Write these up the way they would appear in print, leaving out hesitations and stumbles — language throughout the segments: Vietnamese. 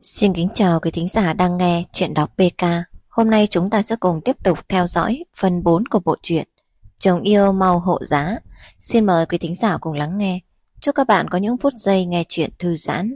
Xin kính chào quý thính giả đang nghe truyện đọc PK. Hôm nay chúng ta sẽ cùng tiếp tục theo dõi phần 4 của bộ truyện Chồng yêu mau hộ giá. Xin mời quý thính giả cùng lắng nghe. Chúc các bạn có những phút giây nghe truyện thư giãn.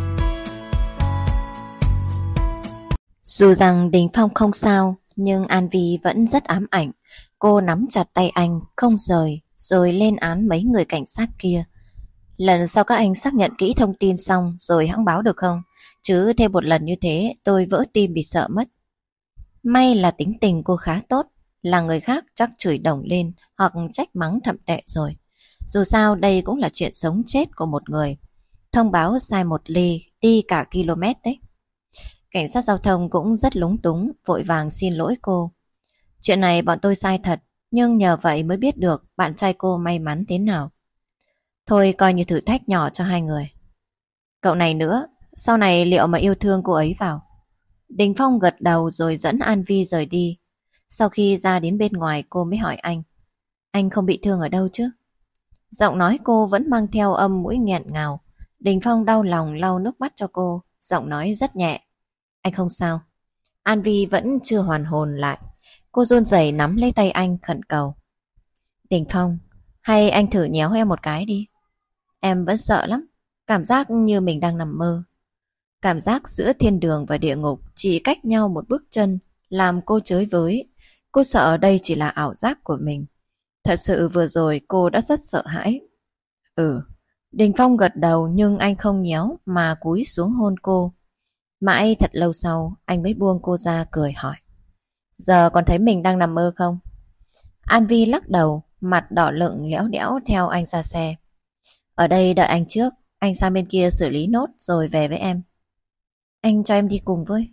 Dù rằng Đình Phong không sao, nhưng An Vi vẫn rất ám ảnh. Cô nắm chặt tay anh, không rời, rồi lên án mấy người cảnh sát kia. Lần sau các anh xác nhận kỹ thông tin xong rồi hãng báo được không? Chứ thêm một lần như thế tôi vỡ tim vì sợ mất. May là tính tình cô khá tốt, là người khác chắc chửi đồng lên hoặc trách mắng thậm tệ rồi. Dù sao đây cũng là chuyện sống chết của một người. Thông báo sai một ly, đi cả km đấy. Cảnh sát giao thông cũng rất lúng túng, vội vàng xin lỗi cô. Chuyện này bọn tôi sai thật, nhưng nhờ vậy mới biết được bạn trai cô may mắn thế nào. Thôi coi như thử thách nhỏ cho hai người. Cậu này nữa, sau này liệu mà yêu thương cô ấy vào? Đình Phong gật đầu rồi dẫn An Vi rời đi. Sau khi ra đến bên ngoài cô mới hỏi anh. Anh không bị thương ở đâu chứ? Giọng nói cô vẫn mang theo âm mũi nghẹn ngào. Đình Phong đau lòng lau nước mắt cho cô, giọng nói rất nhẹ. Anh không sao. An Vi vẫn chưa hoàn hồn lại. Cô run rẩy nắm lấy tay anh khẩn cầu. Đình Phong, hay anh thử nhéo em một cái đi. Em vẫn sợ lắm. Cảm giác như mình đang nằm mơ. Cảm giác giữa thiên đường và địa ngục chỉ cách nhau một bước chân làm cô chới với. Cô sợ đây chỉ là ảo giác của mình. Thật sự vừa rồi cô đã rất sợ hãi. Ừ. Đình Phong gật đầu nhưng anh không nhéo mà cúi xuống hôn cô. Mãi thật lâu sau anh mới buông cô ra cười hỏi. Giờ còn thấy mình đang nằm mơ không? An Vi lắc đầu, mặt đỏ lựng léo đẽo theo anh ra xe. Ở đây đợi anh trước, anh sang bên kia xử lý nốt rồi về với em. Anh cho em đi cùng với.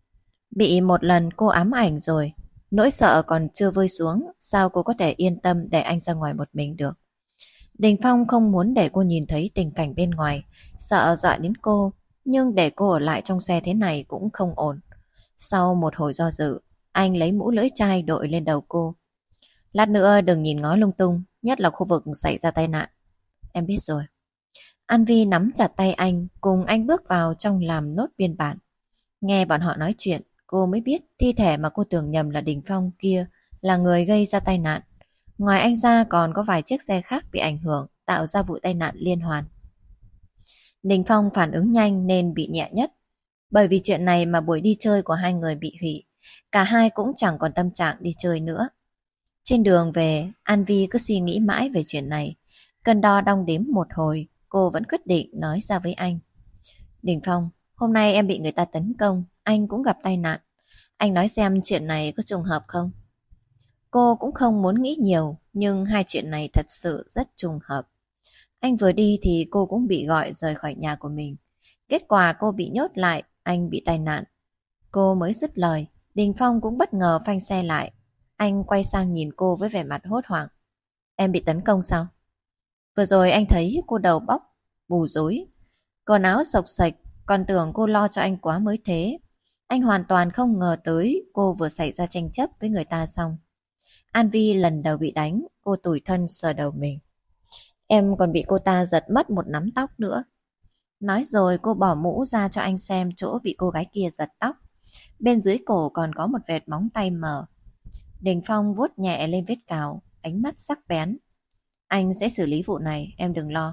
Bị một lần cô ám ảnh rồi, nỗi sợ còn chưa vơi xuống, sao cô có thể yên tâm để anh ra ngoài một mình được. Đình Phong không muốn để cô nhìn thấy tình cảnh bên ngoài, sợ dọa đến cô, nhưng để cô ở lại trong xe thế này cũng không ổn. Sau một hồi do dự, anh lấy mũ lưỡi chai đội lên đầu cô. Lát nữa đừng nhìn ngó lung tung, nhất là khu vực xảy ra tai nạn. Em biết rồi. An Vi nắm chặt tay anh, cùng anh bước vào trong làm nốt biên bản. Nghe bọn họ nói chuyện, cô mới biết thi thể mà cô tưởng nhầm là Đình Phong kia là người gây ra tai nạn. Ngoài anh ra còn có vài chiếc xe khác bị ảnh hưởng, tạo ra vụ tai nạn liên hoàn. Đình Phong phản ứng nhanh nên bị nhẹ nhất. Bởi vì chuyện này mà buổi đi chơi của hai người bị hủy. Cả hai cũng chẳng còn tâm trạng đi chơi nữa. Trên đường về, An Vi cứ suy nghĩ mãi về chuyện này. Cân đo đong đếm một hồi, cô vẫn quyết định nói ra với anh. Đình Phong, hôm nay em bị người ta tấn công, anh cũng gặp tai nạn. Anh nói xem chuyện này có trùng hợp không? Cô cũng không muốn nghĩ nhiều, nhưng hai chuyện này thật sự rất trùng hợp. Anh vừa đi thì cô cũng bị gọi rời khỏi nhà của mình. Kết quả cô bị nhốt lại, anh bị tai nạn. Cô mới dứt lời, Đình Phong cũng bất ngờ phanh xe lại. Anh quay sang nhìn cô với vẻ mặt hốt hoảng. Em bị tấn công sao? Vừa rồi anh thấy cô đầu bóc, bù rối, quần áo xộc xệch, còn tưởng cô lo cho anh quá mới thế. Anh hoàn toàn không ngờ tới cô vừa xảy ra tranh chấp với người ta xong. An Vi lần đầu bị đánh, cô tủi thân sờ đầu mình. Em còn bị cô ta giật mất một nắm tóc nữa. Nói rồi cô bỏ mũ ra cho anh xem chỗ bị cô gái kia giật tóc. Bên dưới cổ còn có một vệt móng tay mờ. Đình Phong vuốt nhẹ lên vết cào, ánh mắt sắc bén. Anh sẽ xử lý vụ này, em đừng lo.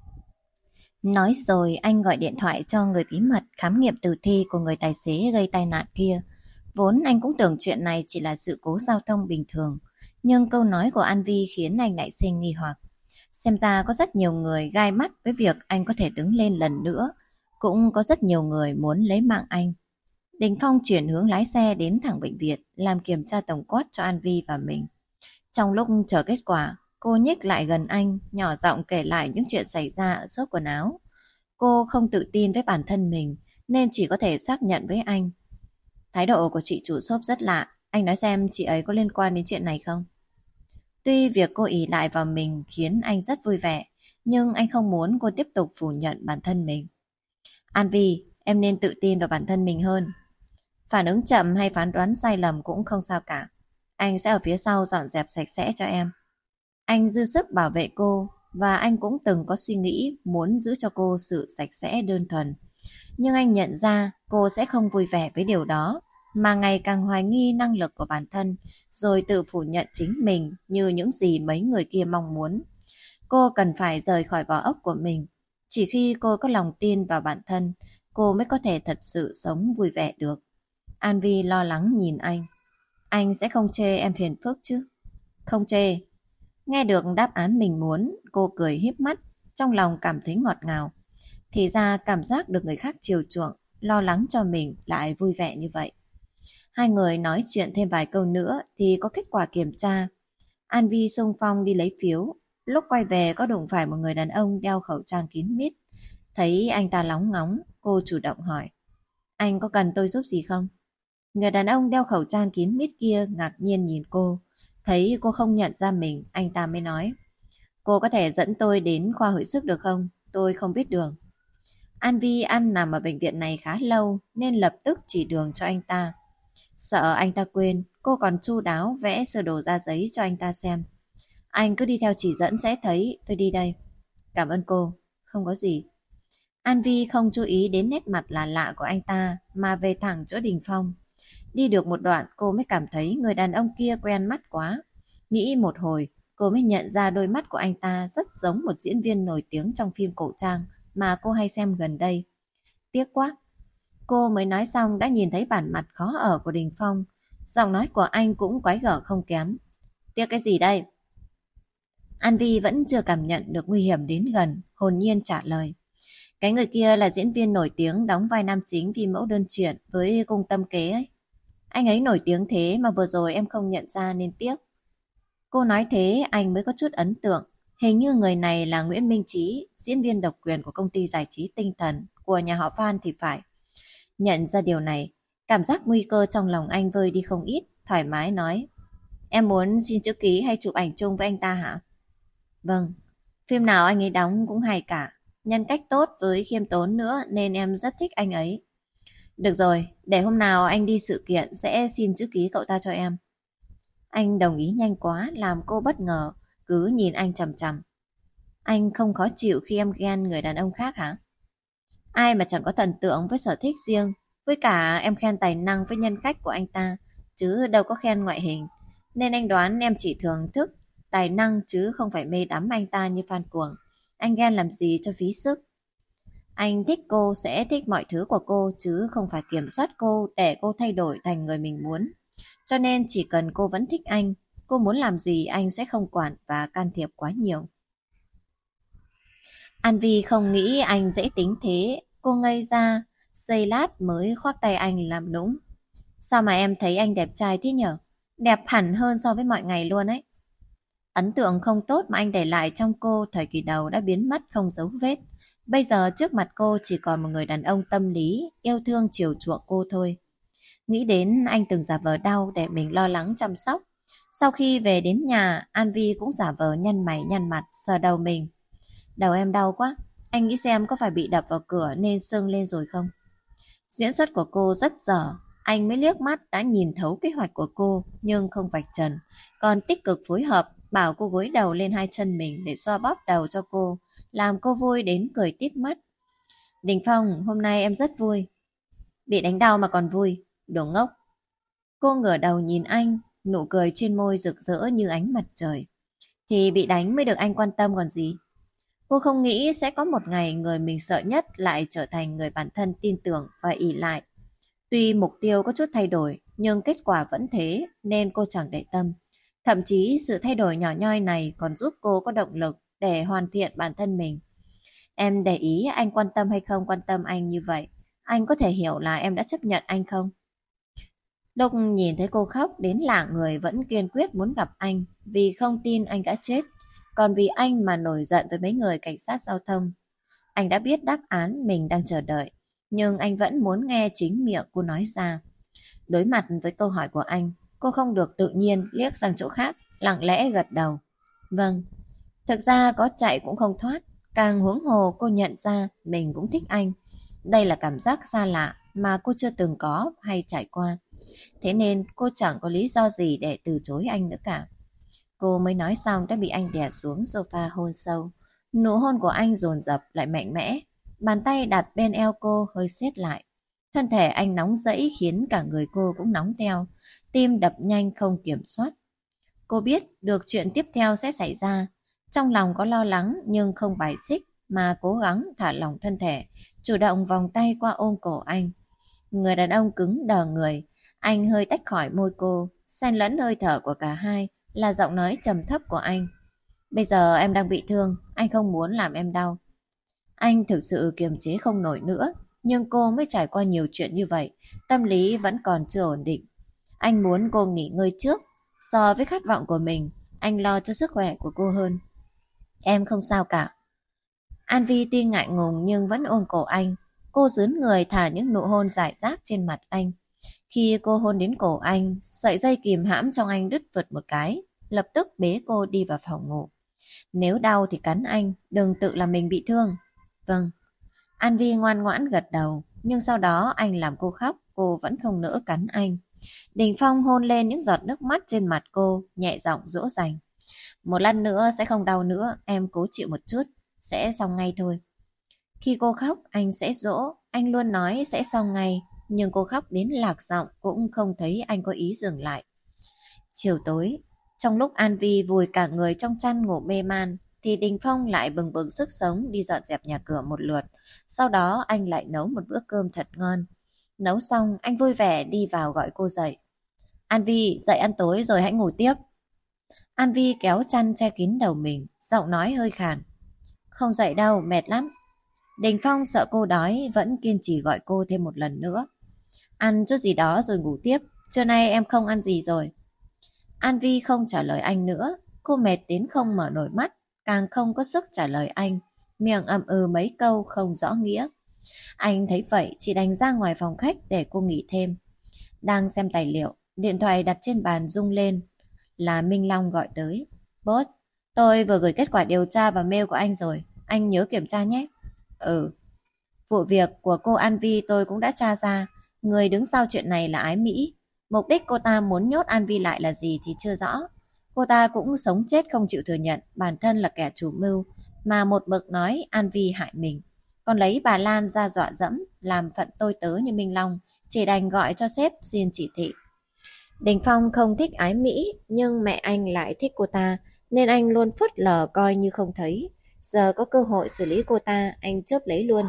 Nói rồi anh gọi điện thoại cho người bí mật khám nghiệm tử thi của người tài xế gây tai nạn kia. Vốn anh cũng tưởng chuyện này chỉ là sự cố giao thông bình thường, nhưng câu nói của An Vi khiến anh nảy sinh nghi hoặc. Xem ra có rất nhiều người gai mắt với việc anh có thể đứng lên lần nữa, cũng có rất nhiều người muốn lấy mạng anh. Đình Phong chuyển hướng lái xe đến thẳng bệnh viện làm kiểm tra tổng quát cho An Vi và mình. Trong lúc chờ kết quả, cô nhích lại gần anh, nhỏ giọng kể lại những chuyện xảy ra ở shop quần áo. Cô không tự tin với bản thân mình nên chỉ có thể xác nhận với anh. Thái độ của chị chủ shop rất lạ, anh nói xem chị ấy có liên quan đến chuyện này không? Tuy việc cô ỷ lại vào mình khiến anh rất vui vẻ, nhưng anh không muốn cô tiếp tục phủ nhận bản thân mình. An Vi, em nên tự tin vào bản thân mình hơn. Phản ứng chậm hay phán đoán sai lầm cũng không sao cả. Anh sẽ ở phía sau dọn dẹp sạch sẽ cho em. Anh dư sức bảo vệ cô và anh cũng từng có suy nghĩ muốn giữ cho cô sự sạch sẽ đơn thuần. Nhưng anh nhận ra cô sẽ không vui vẻ với điều đó, mà ngày càng hoài nghi năng lực của bản thân, rồi tự phủ nhận chính mình như những gì mấy người kia mong muốn. Cô cần phải rời khỏi vỏ ốc của mình. Chỉ khi cô có lòng tin vào bản thân, cô mới có thể thật sự sống vui vẻ được. An Vi lo lắng nhìn anh. Anh sẽ không chê em phiền phức chứ? Không chê. Nghe được đáp án mình muốn, cô cười híp mắt, trong lòng cảm thấy ngọt ngào. Thì ra cảm giác được người khác chiều chuộng, lo lắng cho mình lại vui vẻ như vậy. Hai người nói chuyện thêm vài câu nữa thì có kết quả kiểm tra. An Vi xung phong đi lấy phiếu. Lúc quay về có đụng phải một người đàn ông đeo khẩu trang kín mít. Thấy anh ta lóng ngóng, cô chủ động hỏi. Anh có cần tôi giúp gì không? Người đàn ông đeo khẩu trang kín mít kia ngạc nhiên nhìn cô. Thấy cô không nhận ra mình, anh ta mới nói. Cô có thể dẫn tôi đến khoa hồi sức được không? Tôi không biết đường. An Vi ăn nằm ở bệnh viện này khá lâu nên lập tức chỉ đường cho anh ta. Sợ anh ta quên, cô còn chu đáo vẽ sơ đồ ra giấy cho anh ta xem. Anh cứ đi theo chỉ dẫn sẽ thấy, tôi đi đây. Cảm ơn cô, không có gì. An Vi không chú ý đến nét mặt lạ lạ của anh ta mà về thẳng chỗ Đình Phong. Đi được một đoạn cô mới cảm thấy người đàn ông kia quen mắt quá. Nghĩ một hồi, cô mới nhận ra đôi mắt của anh ta rất giống một diễn viên nổi tiếng trong phim cổ trang mà cô hay xem gần đây. Tiếc quá. Cô mới nói xong đã nhìn thấy bản mặt khó ở của Đình Phong. Giọng nói của anh cũng quái gở không kém. Tiếc cái gì đây? An Vi vẫn chưa cảm nhận được nguy hiểm đến gần, hồn nhiên trả lời. Cái người kia là diễn viên nổi tiếng đóng vai nam chính phim mẫu đơn truyện với Cung Tâm Kế ấy. Anh ấy nổi tiếng thế mà vừa rồi em không nhận ra nên tiếc. Cô nói thế anh mới có chút ấn tượng. Hình như người này là Nguyễn Minh Trí, diễn viên độc quyền của công ty giải trí Tinh Thần của nhà họ Phan thì phải. Nhận ra điều này, cảm giác nguy cơ trong lòng anh vơi đi không ít, thoải mái nói. Em muốn xin chữ ký hay chụp ảnh chung với anh ta hả? Vâng, phim nào anh ấy đóng cũng hay cả. Nhân cách tốt với khiêm tốn nữa nên em rất thích anh ấy. Được rồi, để hôm nào anh đi sự kiện sẽ xin chữ ký cậu ta cho em. Anh đồng ý nhanh quá làm cô bất ngờ, cứ nhìn anh chằm chằm. Anh không khó chịu khi em ghen người đàn ông khác hả? Ai mà chẳng có thần tượng với sở thích riêng. Với cả em khen tài năng với nhân cách của anh ta, chứ đâu có khen ngoại hình. Nên anh đoán em chỉ thưởng thức tài năng chứ không phải mê đắm anh ta như Phan Cuồng. Anh ghen làm gì cho phí sức. Anh thích cô sẽ thích mọi thứ của cô chứ không phải kiểm soát cô để cô thay đổi thành người mình muốn. Cho nên chỉ cần cô vẫn thích anh, cô muốn làm gì anh sẽ không quản và can thiệp quá nhiều. An Vi không nghĩ anh dễ tính thế, cô ngây ra, giây lát mới khoác tay anh làm nũng. Sao mà em thấy anh đẹp trai thế nhở? Đẹp hẳn hơn so với mọi ngày luôn ấy. Ấn tượng không tốt mà anh để lại trong cô thời kỳ đầu đã biến mất không dấu vết. Bây giờ trước mặt cô chỉ còn một người đàn ông tâm lý, yêu thương chiều chuộng cô thôi. Nghĩ đến anh từng giả vờ đau để mình lo lắng chăm sóc. Sau khi về đến nhà, An Vi cũng giả vờ nhăn mày nhăn mặt, sờ đầu mình. Đầu em đau quá, anh nghĩ xem có phải bị đập vào cửa nên sưng lên rồi không? Diễn xuất của cô rất dở, anh mới liếc mắt đã nhìn thấu kế hoạch của cô nhưng không vạch trần, còn tích cực phối hợp bảo cô gối đầu lên hai chân mình để xoa bóp đầu cho cô, làm cô vui đến cười tít mắt. Đình Phong, hôm nay em rất vui. Bị đánh đau mà còn vui, đồ ngốc. Cô ngửa đầu nhìn anh, nụ cười trên môi rực rỡ như ánh mặt trời. Thì bị đánh mới được anh quan tâm còn gì. Cô không nghĩ sẽ có một ngày người mình sợ nhất lại trở thành người bản thân tin tưởng và ỷ lại. Tuy mục tiêu có chút thay đổi, nhưng kết quả vẫn thế nên cô chẳng để tâm. Thậm chí sự thay đổi nhỏ nhoi này còn giúp cô có động lực để hoàn thiện bản thân mình. Em để ý anh quan tâm hay không quan tâm anh như vậy. Anh có thể hiểu là em đã chấp nhận anh không? Lúc nhìn thấy cô khóc đến lạ người vẫn kiên quyết muốn gặp anh vì không tin anh đã chết. Còn vì anh mà nổi giận với mấy người cảnh sát giao thông. Anh đã biết đáp án mình đang chờ đợi, nhưng anh vẫn muốn nghe chính miệng cô nói ra. Đối mặt với câu hỏi của anh, cô không được tự nhiên liếc sang chỗ khác, lặng lẽ gật đầu. Vâng, thực ra có chạy cũng không thoát, càng huống hồ cô nhận ra mình cũng thích anh. Đây là cảm giác xa lạ mà cô chưa từng có hay trải qua. Thế nên cô chẳng có lý do gì để từ chối anh nữa cả. Cô mới nói xong đã bị anh đè xuống sofa hôn sâu. Nụ hôn của anh dồn dập lại mạnh mẽ. Bàn tay đặt bên eo cô hơi siết lại. Thân thể anh nóng rẫy khiến cả người cô cũng nóng theo, tim đập nhanh không kiểm soát. Cô biết được chuyện tiếp theo sẽ xảy ra, trong lòng có lo lắng nhưng không bài xích mà cố gắng thả lỏng thân thể, chủ động vòng tay qua ôm cổ anh. Người đàn ông cứng đờ người, anh hơi tách khỏi môi cô, xen lẫn hơi thở của cả hai là giọng nói trầm thấp của anh. Bây giờ em đang bị thương, anh không muốn làm em đau. Anh thực sự kiềm chế không nổi nữa, nhưng cô mới trải qua nhiều chuyện như vậy, tâm lý vẫn còn chưa ổn định. Anh muốn cô nghỉ ngơi trước, so với khát vọng của mình, anh lo cho sức khỏe của cô hơn. Em không sao cả. An Vi tuy ngại ngùng nhưng vẫn ôm cổ anh. Cô dướn người thả những nụ hôn rải rác trên mặt anh. Khi cô hôn đến cổ anh, sợi dây kìm hãm trong anh đứt vượt một cái, lập tức bế cô đi vào phòng ngủ. Nếu đau thì cắn anh, đừng tự làm mình bị thương. Vâng. An Vi ngoan ngoãn gật đầu, nhưng sau đó anh làm cô khóc, cô vẫn không nỡ cắn anh. Đình Phong hôn lên những giọt nước mắt trên mặt cô, nhẹ giọng dỗ dành. Một lát nữa sẽ không đau nữa, em cố chịu một chút, sẽ xong ngay thôi. Khi cô khóc, anh sẽ dỗ, anh luôn nói sẽ xong ngay, nhưng cô khóc đến lạc giọng cũng không thấy anh có ý dừng lại. Chiều tối, trong lúc An Vi vùi cả người trong chăn ngủ mê man, thì Đình Phong lại bừng bừng sức sống đi dọn dẹp nhà cửa một lượt. Sau đó anh lại nấu một bữa cơm thật ngon. Nấu xong, anh vui vẻ đi vào gọi cô dậy. An Vi, dậy ăn tối rồi hãy ngủ tiếp. An Vi kéo chăn che kín đầu mình, giọng nói hơi khàn. Không dậy đâu, mệt lắm. Đình Phong sợ cô đói, vẫn kiên trì gọi cô thêm một lần nữa. Ăn chút gì đó rồi ngủ tiếp, trưa nay em không ăn gì rồi. An Vi không trả lời anh nữa, cô mệt đến không mở nổi mắt, càng không có sức trả lời anh, miệng ậm ừ mấy câu không rõ nghĩa. Anh thấy vậy chỉ đành ra ngoài phòng khách để cô nghỉ thêm. Đang xem tài liệu, điện thoại đặt trên bàn rung lên, là Minh Long gọi tới. Boss, tôi vừa gửi kết quả điều tra vào mail của anh rồi, anh nhớ kiểm tra nhé. Ừ. Vụ việc của cô An Vi tôi cũng đã tra ra, người đứng sau chuyện này là Ái Mỹ. Mục đích cô ta muốn nhốt An Vi lại là gì thì chưa rõ. Cô ta cũng sống chết không chịu thừa nhận bản thân là kẻ chủ mưu, mà một mực nói An Vi hại mình. Còn lấy bà Lan ra dọa dẫm, làm phận tôi tớ như Minh Long, chỉ đành gọi cho sếp xin chỉ thị. Đình Phong không thích Ái Mỹ, nhưng mẹ anh lại thích cô ta, nên anh luôn phớt lờ coi như không thấy. Giờ có cơ hội xử lý cô ta, anh chớp lấy luôn.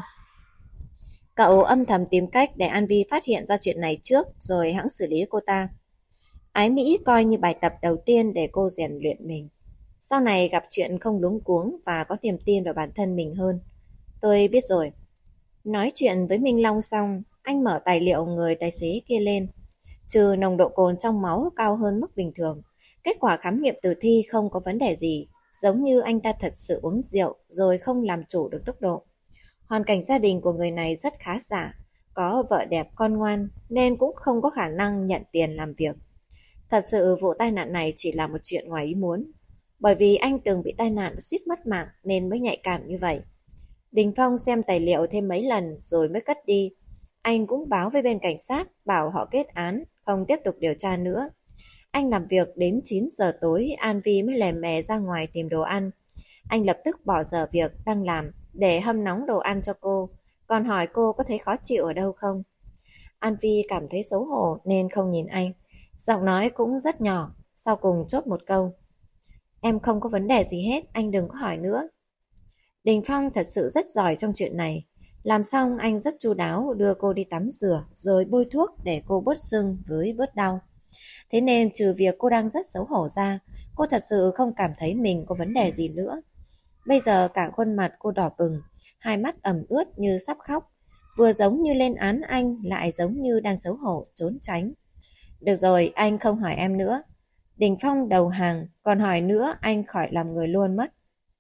Cậu âm thầm tìm cách để An Vi phát hiện ra chuyện này trước, rồi hẵng xử lý cô ta. Ái Mỹ coi như bài tập đầu tiên để cô rèn luyện mình. Sau này gặp chuyện không luống cuống và có niềm tin vào bản thân mình hơn. Tôi biết rồi. Nói chuyện với Minh Long xong, anh mở tài liệu người tài xế kia lên. Trừ nồng độ cồn trong máu cao hơn mức bình thường, kết quả khám nghiệm tử thi không có vấn đề gì, giống như anh ta thật sự uống rượu rồi không làm chủ được tốc độ. Hoàn cảnh gia đình của người này rất khá giả, có vợ đẹp con ngoan nên cũng không có khả năng nhận tiền làm việc. Thật sự vụ tai nạn này chỉ là một chuyện ngoài ý muốn, bởi vì anh từng bị tai nạn suýt mất mạng nên mới nhạy cảm như vậy. Đình Phong xem tài liệu thêm mấy lần rồi mới cất đi. Anh cũng báo với bên cảnh sát bảo họ kết án, không tiếp tục điều tra nữa. Anh làm việc đến 9 giờ tối, An Vi mới lè mè ra ngoài tìm đồ ăn. Anh lập tức bỏ dở việc đang làm để hâm nóng đồ ăn cho cô, còn hỏi cô có thấy khó chịu ở đâu không. An Vi cảm thấy xấu hổ nên không nhìn anh, giọng nói cũng rất nhỏ, sau cùng chốt một câu. Em không có vấn đề gì hết, anh đừng có hỏi nữa. Đình Phong thật sự rất giỏi trong chuyện này. Làm xong anh rất chu đáo đưa cô đi tắm rửa rồi bôi thuốc để cô bớt sưng với bớt đau. Thế nên trừ việc cô đang rất xấu hổ ra, cô thật sự không cảm thấy mình có vấn đề gì nữa. Bây giờ cả khuôn mặt cô đỏ bừng, hai mắt ẩm ướt như sắp khóc, vừa giống như lên án anh lại giống như đang xấu hổ trốn tránh. Được rồi, anh không hỏi em nữa. Đình Phong đầu hàng, còn hỏi nữa anh khỏi làm người luôn mất.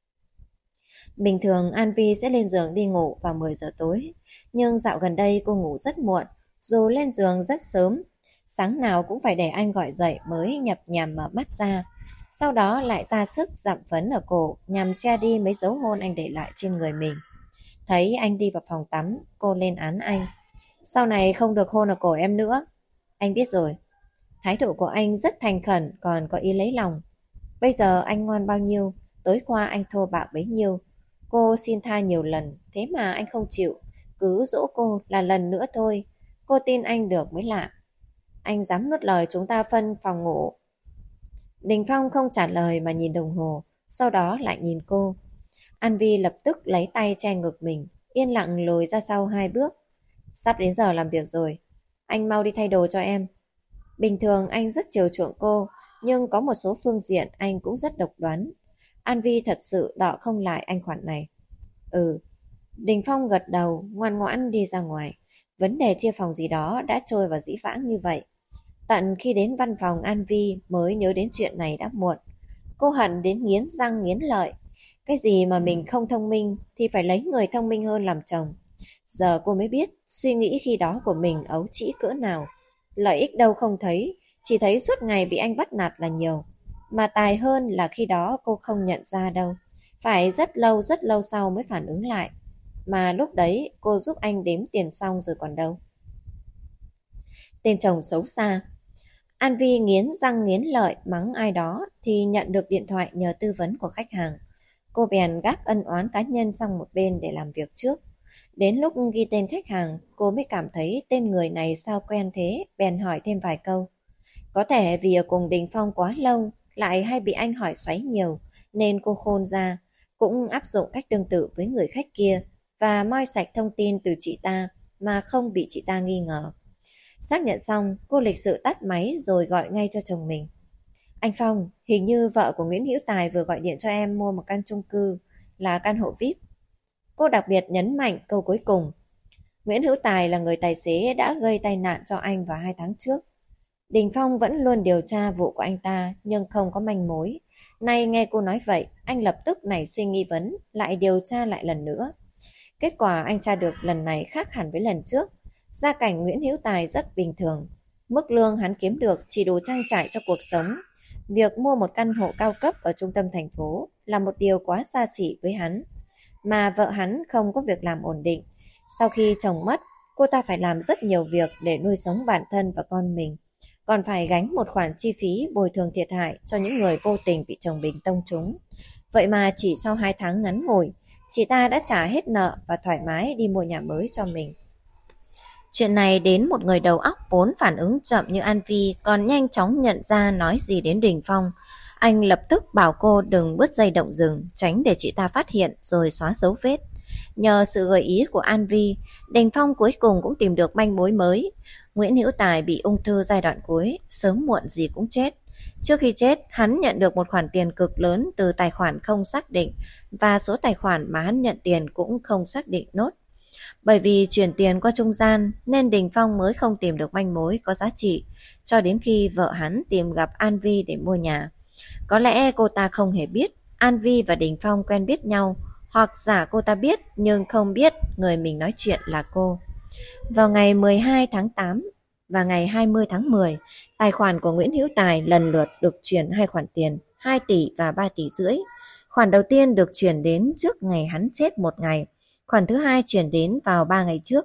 Bình thường An Vi sẽ lên giường đi ngủ vào 10 giờ tối, nhưng dạo gần đây cô ngủ rất muộn, dù lên giường rất sớm. Sáng nào cũng phải để anh gọi dậy mới nhập nhằm mở mắt ra. Sau đó lại ra sức dặm phấn ở cổ nhằm che đi mấy dấu hôn anh để lại trên người mình. Thấy anh đi vào phòng tắm, cô lên án anh. Sau này không được hôn ở cổ em nữa. Anh biết rồi. Thái độ của anh rất thành khẩn, còn có ý lấy lòng. Bây giờ anh ngoan bao nhiêu, tối qua anh thô bạo bấy nhiêu. Cô xin tha nhiều lần, thế mà anh không chịu, cứ dỗ cô là lần nữa thôi. Cô tin anh được mới lạ. Anh dám nuốt lời chúng ta phân phòng ngủ. Đình Phong không trả lời mà nhìn đồng hồ, sau đó lại nhìn cô. An Vi lập tức lấy tay che ngực mình, yên lặng lùi ra sau 2 bước. Sắp đến giờ làm việc rồi, anh mau đi thay đồ cho em. Bình thường anh rất chiều chuộng cô, nhưng có một số phương diện anh cũng rất độc đoán. An Vi thật sự đọ không lại anh khoản này. Ừ. Đình Phong gật đầu, ngoan ngoãn đi ra ngoài. Vấn đề chia phòng gì đó đã trôi vào dĩ vãng như vậy. Tận khi đến văn phòng An Vi mới nhớ đến chuyện này đã muộn. Cô hận đến nghiến răng nghiến lợi. Cái gì mà mình không thông minh thì phải lấy người thông minh hơn làm chồng. Giờ cô mới biết suy nghĩ khi đó của mình ấu trĩ cỡ nào. Lợi ích đâu không thấy, chỉ thấy suốt ngày bị anh bắt nạt là nhiều. Mà tài hơn là khi đó cô không nhận ra đâu. Phải rất lâu sau mới phản ứng lại. Mà lúc đấy cô giúp anh đếm tiền xong rồi còn đâu. Tên chồng xấu xa. An Vi nghiến răng nghiến lợi mắng ai đó thì nhận được điện thoại nhờ tư vấn của khách hàng. Cô bèn gác ân oán cá nhân sang một bên để làm việc trước. Đến lúc ghi tên khách hàng, cô mới cảm thấy tên người này sao quen thế, bèn hỏi thêm vài câu. Có thể vì ở cùng Đình Phong quá lâu, lại hay bị anh hỏi xoáy nhiều, nên cô khôn ra, cũng áp dụng cách tương tự với người khách kia và moi sạch thông tin từ chị ta mà không bị chị ta nghi ngờ. Xác nhận xong, cô lịch sự tắt máy rồi gọi ngay cho chồng mình. Anh Phong, hình như vợ của Nguyễn Hữu Tài vừa gọi điện cho em mua một căn chung cư, là căn hộ VIP. Cô đặc biệt nhấn mạnh câu cuối cùng. Nguyễn Hữu Tài là người tài xế đã gây tai nạn cho anh vào 2 tháng trước. Đình Phong vẫn luôn điều tra vụ của anh ta nhưng không có manh mối. Nay nghe cô nói vậy, anh lập tức nảy sinh nghi vấn, lại điều tra lại lần nữa. Kết quả anh tra được lần này khác hẳn với lần trước. Gia cảnh Nguyễn Hữu Tài rất bình thường. Mức lương hắn kiếm được chỉ đủ trang trải cho cuộc sống. Việc mua một căn hộ cao cấp ở trung tâm thành phố là một điều quá xa xỉ với hắn. Mà vợ hắn không có việc làm ổn định. Sau khi chồng mất, cô ta phải làm rất nhiều việc để nuôi sống bản thân và con mình. Còn phải gánh một khoản chi phí bồi thường thiệt hại cho những người vô tình bị chồng mình tông trúng. Vậy mà chỉ sau 2 tháng ngắn ngủi, chị ta đã trả hết nợ và thoải mái đi mua nhà mới cho mình. Chuyện này đến một người đầu óc vốn phản ứng chậm như An Vi còn nhanh chóng nhận ra nói gì đến Đình Phong. Anh lập tức bảo cô đừng bứt dây động rừng, tránh để chị ta phát hiện rồi xóa dấu vết. Nhờ sự gợi ý của An Vi, Đình Phong cuối cùng cũng tìm được manh mối mới. Nguyễn Hữu Tài bị ung thư giai đoạn cuối, sớm muộn gì cũng chết. Trước khi chết, hắn nhận được một khoản tiền cực lớn từ tài khoản không xác định và số tài khoản mà hắn nhận tiền cũng không xác định nốt. Bởi vì chuyển tiền qua trung gian nên Đình Phong mới không tìm được manh mối có giá trị cho đến khi vợ hắn tìm gặp An Vi để mua nhà. Có lẽ cô ta không hề biết An Vi và Đình Phong quen biết nhau, hoặc giả cô ta biết nhưng không biết người mình nói chuyện là cô. Vào ngày 12 tháng 8 và ngày 20 tháng 10, tài khoản của Nguyễn Hữu Tài lần lượt được chuyển 2 khoản tiền, 2 tỷ và 3 tỷ rưỡi. Khoản đầu tiên được chuyển đến trước ngày hắn chết 1 ngày, khoản thứ hai chuyển đến vào 3 ngày trước.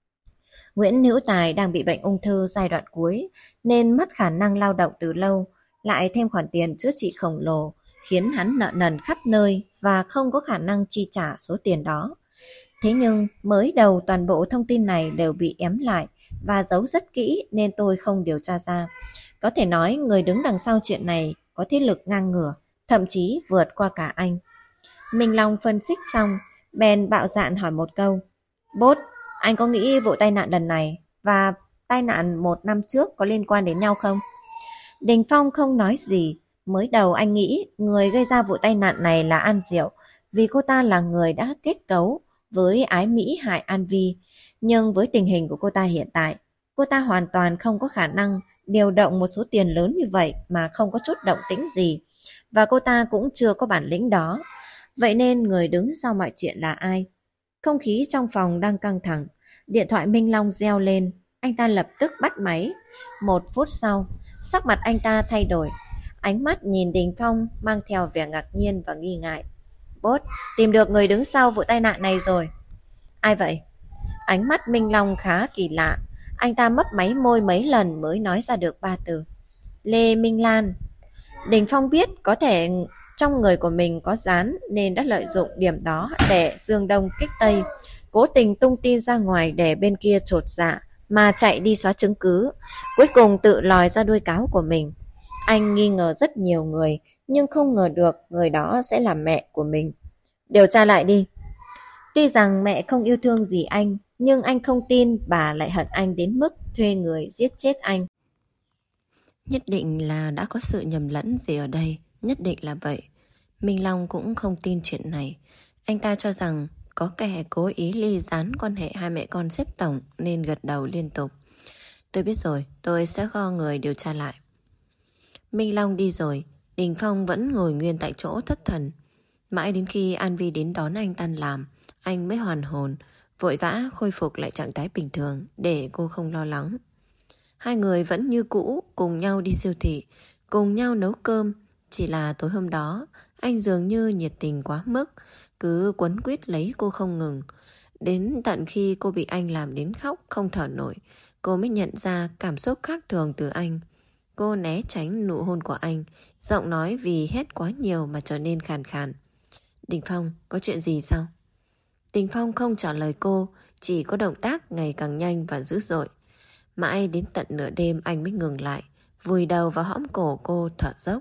Nguyễn Hữu Tài đang bị bệnh ung thư giai đoạn cuối nên mất khả năng lao động từ lâu, lại thêm khoản tiền chữa trị khổng lồ khiến hắn nợ nần khắp nơi và không có khả năng chi trả số tiền đó. Thế nhưng mới đầu toàn bộ thông tin này đều bị ém lại và giấu rất kỹ nên tôi không điều tra ra. Có thể nói người đứng đằng sau chuyện này có thế lực ngang ngửa, thậm chí vượt qua cả anh. Minh Long phân tích xong, bèn bạo dạn hỏi một câu. Bốt, anh có nghĩ vụ tai nạn lần này và tai nạn 1 năm trước có liên quan đến nhau không? Đình Phong không nói gì. Mới đầu anh nghĩ người gây ra vụ tai nạn này là An Diệu, vì cô ta là người đã kết cấu với Ái Mỹ hại An Vi. Nhưng với tình hình của cô ta hiện tại, cô ta hoàn toàn không có khả năng điều động một số tiền lớn như vậy mà không có chút động tĩnh gì. Và cô ta cũng chưa có bản lĩnh đó. Vậy nên người đứng sau mọi chuyện là ai? Không khí trong phòng đang căng thẳng. Điện thoại Minh Long reo lên. Anh ta lập tức bắt máy. 1 phút sau, sắc mặt anh ta thay đổi. Ánh mắt nhìn Đình Phong mang theo vẻ ngạc nhiên và nghi ngại. Bốt, tìm được người đứng sau vụ tai nạn này rồi. Ai vậy? Ánh mắt Minh Long khá kỳ lạ. Anh ta mấp máy môi mấy lần mới nói ra được 3 từ. Lê Minh Lan. Đình Phong biết có thể trong người của mình có gián nên đã lợi dụng điểm đó để dương đông kích tây, cố tình tung tin ra ngoài để bên kia chột dạ mà chạy đi xóa chứng cứ, cuối cùng tự lòi ra đuôi cáo của mình. Anh nghi ngờ rất nhiều người, nhưng không ngờ được người đó sẽ là mẹ của mình. Điều tra lại đi. Tuy rằng mẹ không yêu thương gì anh, nhưng anh không tin bà lại hận anh đến mức thuê người giết chết anh. Nhất định là đã có sự nhầm lẫn gì ở đây, nhất định là vậy. Minh Long cũng không tin chuyện này. Anh ta cho rằng có kẻ cố ý ly gián quan hệ hai mẹ con xếp tổng nên gật đầu liên tục. Tôi biết rồi, tôi sẽ gho người điều tra lại. Minh Long đi rồi, Đình Phong vẫn ngồi nguyên tại chỗ thất thần. Mãi đến khi An Vi đến đón anh tan làm, anh mới hoàn hồn, vội vã khôi phục lại trạng thái bình thường để cô không lo lắng. Hai người vẫn như cũ, cùng nhau đi siêu thị, cùng nhau nấu cơm. Chỉ là tối hôm đó, anh dường như nhiệt tình quá mức, cứ quấn quýt lấy cô không ngừng. Đến tận khi cô bị anh làm đến khóc không thở nổi, cô mới nhận ra cảm xúc khác thường từ anh. Cô né tránh nụ hôn của anh, giọng nói vì hét quá nhiều mà trở nên khàn khàn. Đình Phong, có chuyện gì sao? Đình Phong không trả lời cô, chỉ có động tác ngày càng nhanh và dữ dội. Mãi đến tận nửa đêm anh mới ngừng lại, vùi đầu vào hõm cổ cô thở dốc.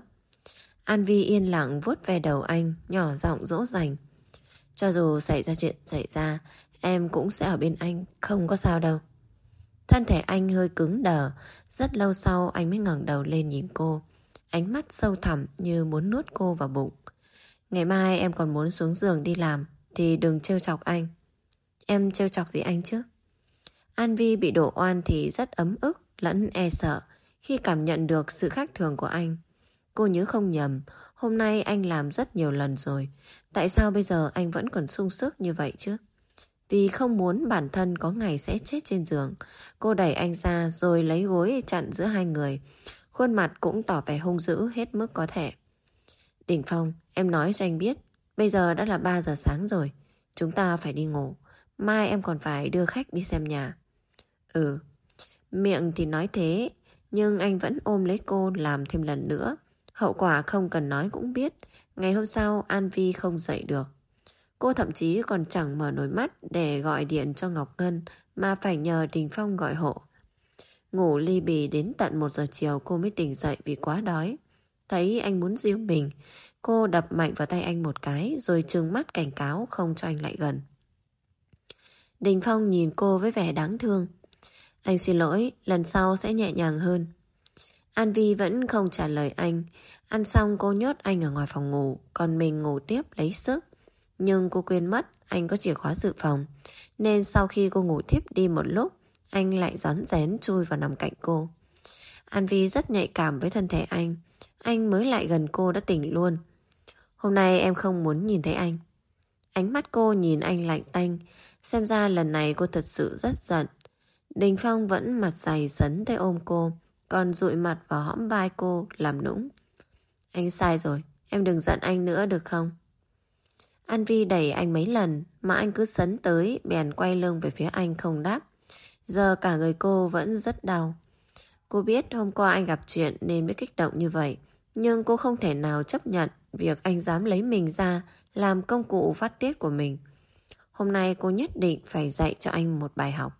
An Vi yên lặng vuốt ve đầu anh, nhỏ giọng dỗ dành. Cho dù xảy ra chuyện xảy ra, em cũng sẽ ở bên anh, không có sao đâu. Thân thể anh hơi cứng đờ, rất lâu sau anh mới ngẩng đầu lên nhìn cô. Ánh mắt sâu thẳm như muốn nuốt cô vào bụng. Ngày mai em còn muốn xuống giường đi làm, thì đừng trêu chọc anh. Em trêu chọc gì anh chứ? An Vi bị đổ oan thì rất ấm ức lẫn e sợ khi cảm nhận được sự khác thường của anh. Cô nhớ không nhầm, hôm nay anh làm rất nhiều lần rồi. Tại sao bây giờ anh vẫn còn sung sức như vậy chứ? Vì không muốn bản thân có ngày sẽ chết trên giường, cô đẩy anh ra rồi lấy gối chặn giữa hai người. Khuôn mặt cũng tỏ vẻ hung dữ hết mức có thể. Đình Phong, em nói cho anh biết, bây giờ đã là 3 giờ sáng rồi. Chúng ta phải đi ngủ. Mai em còn phải đưa khách đi xem nhà. Ừ, miệng thì nói thế, nhưng anh vẫn ôm lấy cô làm thêm lần nữa. Hậu quả không cần nói cũng biết. Ngày hôm sau An Vi không dậy được. Cô thậm chí còn chẳng mở nổi mắt để gọi điện cho Ngọc Ngân, mà phải nhờ Đình Phong gọi hộ. Ngủ ly bì đến tận 1 giờ chiều cô mới tỉnh dậy vì quá đói. Thấy anh muốn giễu mình, cô đập mạnh vào tay anh một cái rồi trừng mắt cảnh cáo không cho anh lại gần. Đình Phong nhìn cô với vẻ đáng thương. Anh xin lỗi, lần sau sẽ nhẹ nhàng hơn. An Vi vẫn không trả lời anh. Ăn xong cô nhốt anh ở ngoài phòng ngủ, còn mình ngủ tiếp lấy sức. Nhưng cô quên mất anh có chìa khóa dự phòng, nên sau khi cô ngủ thiếp đi một lúc, anh lại rón rén chui vào nằm cạnh cô. An Vi rất nhạy cảm với thân thể anh mới lại gần cô đã tỉnh luôn. Hôm nay em không muốn nhìn thấy anh. Ánh mắt cô nhìn anh lạnh tanh, xem ra lần này cô thật sự rất giận. Đình Phong vẫn mặt dày sấn tới ôm cô, còn dụi mặt vào hõm vai cô làm nũng. Anh sai rồi, em đừng giận anh nữa được không? An Vi đẩy anh mấy lần mà anh cứ sấn tới, bèn quay lưng về phía anh không đáp. Giờ cả người cô vẫn rất đau. Cô biết hôm qua anh gặp chuyện nên mới kích động như vậy, nhưng cô không thể nào chấp nhận việc anh dám lấy mình ra làm công cụ phát tiết của mình. Hôm nay cô nhất định phải dạy cho anh một bài học.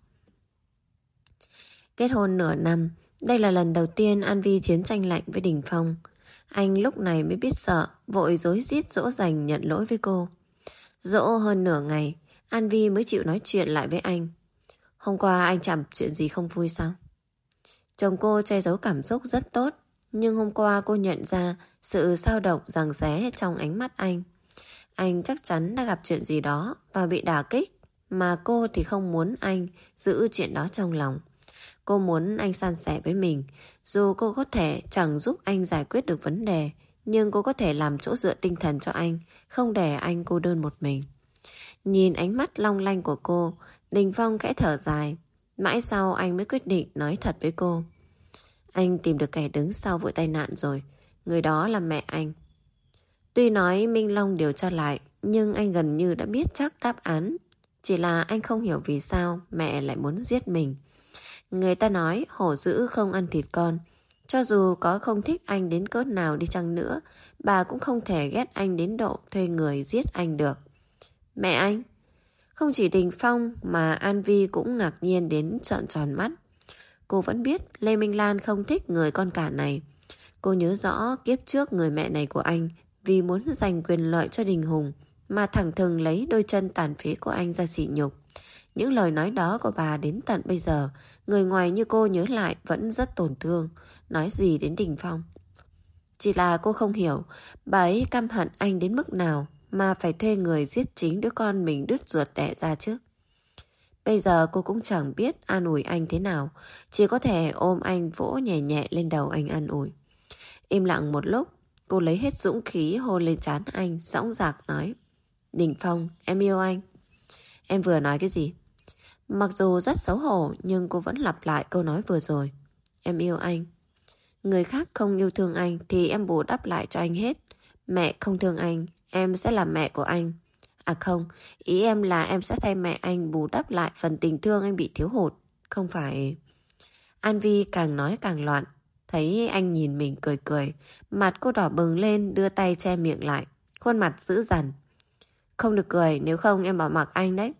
Kết hôn nửa năm, đây là lần đầu tiên An Vi chiến tranh lạnh với Đình Phong. Anh lúc này mới biết sợ, vội rối rít dỗ dành nhận lỗi với cô. Dỗ hơn nửa ngày, An Vi mới chịu nói chuyện lại với anh. Hôm qua anh chẳng chuyện gì không vui sao? Chồng cô che giấu cảm xúc rất tốt, nhưng hôm qua cô nhận ra sự dao động giằng xé trong ánh mắt anh. Anh chắc chắn đã gặp chuyện gì đó và bị đả kích, mà cô thì không muốn anh giữ chuyện đó trong lòng. Cô muốn anh san sẻ với mình. Dù cô có thể chẳng giúp anh giải quyết được vấn đề, nhưng cô có thể làm chỗ dựa tinh thần cho anh, không để anh cô đơn một mình. Nhìn ánh mắt long lanh của cô, Đình Phong khẽ thở dài. Mãi sau anh mới quyết định nói thật với cô. Anh tìm được kẻ đứng sau vụ tai nạn rồi. Người đó là mẹ anh. Tuy nói Minh Long điều tra lại, nhưng anh gần như đã biết chắc đáp án. Chỉ là anh không hiểu vì sao mẹ lại muốn giết mình. Người ta nói hổ dữ không ăn thịt con. Cho dù có không thích anh đến cỡ nào đi chăng nữa, bà cũng không thể ghét anh đến độ thuê người giết anh được. Mẹ anh? Không chỉ Đình Phong mà An Vi cũng ngạc nhiên đến trợn tròn mắt. Cô vẫn biết Lê Minh Lan không thích người con cả này. Cô nhớ rõ kiếp trước người mẹ này của anh vì muốn giành quyền lợi cho Đình Hùng mà thẳng thừng lấy đôi chân tàn phế của anh ra sỉ nhục. Những lời nói đó của bà đến tận bây giờ, người ngoài như cô nhớ lại vẫn rất tổn thương. Nói gì đến Đình Phong? Chỉ là cô không hiểu bà ấy căm hận anh đến mức nào mà phải thuê người giết chính đứa con mình đứt ruột đẻ ra chứ. Bây giờ cô cũng chẳng biết an ủi anh thế nào, chỉ có thể ôm anh vỗ nhẹ nhẹ lên đầu anh an ủi. Im lặng một lúc, cô lấy hết dũng khí hôn lên trán anh, dõng dạc nói: Đình Phong, em yêu anh. Em vừa nói cái gì? Mặc dù rất xấu hổ nhưng cô vẫn lặp lại câu nói vừa rồi. Em yêu anh. Người khác không yêu thương anh thì em bù đắp lại cho anh hết. Mẹ không thương anh, em sẽ làm mẹ của anh. À không, ý em là em sẽ thay mẹ anh bù đắp lại phần tình thương anh bị thiếu hụt. Không phải... An Vi càng nói càng loạn. Thấy anh nhìn mình cười cười, mặt cô đỏ bừng lên, đưa tay che miệng lại, khuôn mặt dữ dằn. Không được cười, nếu không em bỏ mặc anh đấy.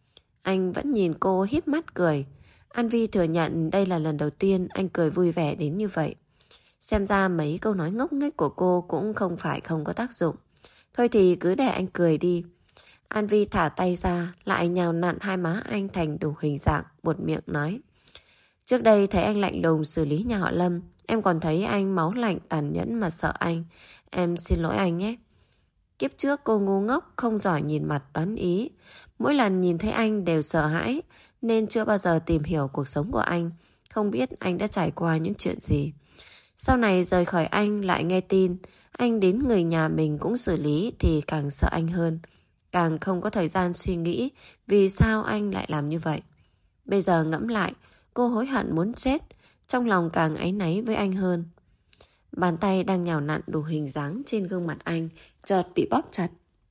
Anh vẫn nhìn cô híp mắt cười. An Vi thừa nhận đây là lần đầu tiên anh cười vui vẻ đến như vậy. Xem ra mấy câu nói ngốc nghếch của cô cũng không phải không có tác dụng. Thôi thì cứ để anh cười đi. An Vi thả tay ra, lại nhào nặn hai má anh thành đủ hình dạng, buột miệng nói. Trước đây thấy anh lạnh lùng xử lý nhà họ Lâm, em còn thấy anh máu lạnh tàn nhẫn mà sợ anh. Em xin lỗi anh nhé. Kiếp trước cô ngu ngốc, không giỏi nhìn mặt đoán ý. Mỗi lần nhìn thấy anh đều sợ hãi, nên chưa bao giờ tìm hiểu cuộc sống của anh. Không biết anh đã trải qua những chuyện gì. Sau này rời khỏi anh lại nghe tin anh đến người nhà mình cũng xử lý thì càng sợ anh hơn. Càng không có thời gian suy nghĩ vì sao anh lại làm như vậy. Bây giờ ngẫm lại, cô hối hận muốn chết, trong lòng càng áy náy với anh hơn. Bàn tay đang nhào nặn đủ hình dáng trên gương mặt anh chợt bị bóp chặt.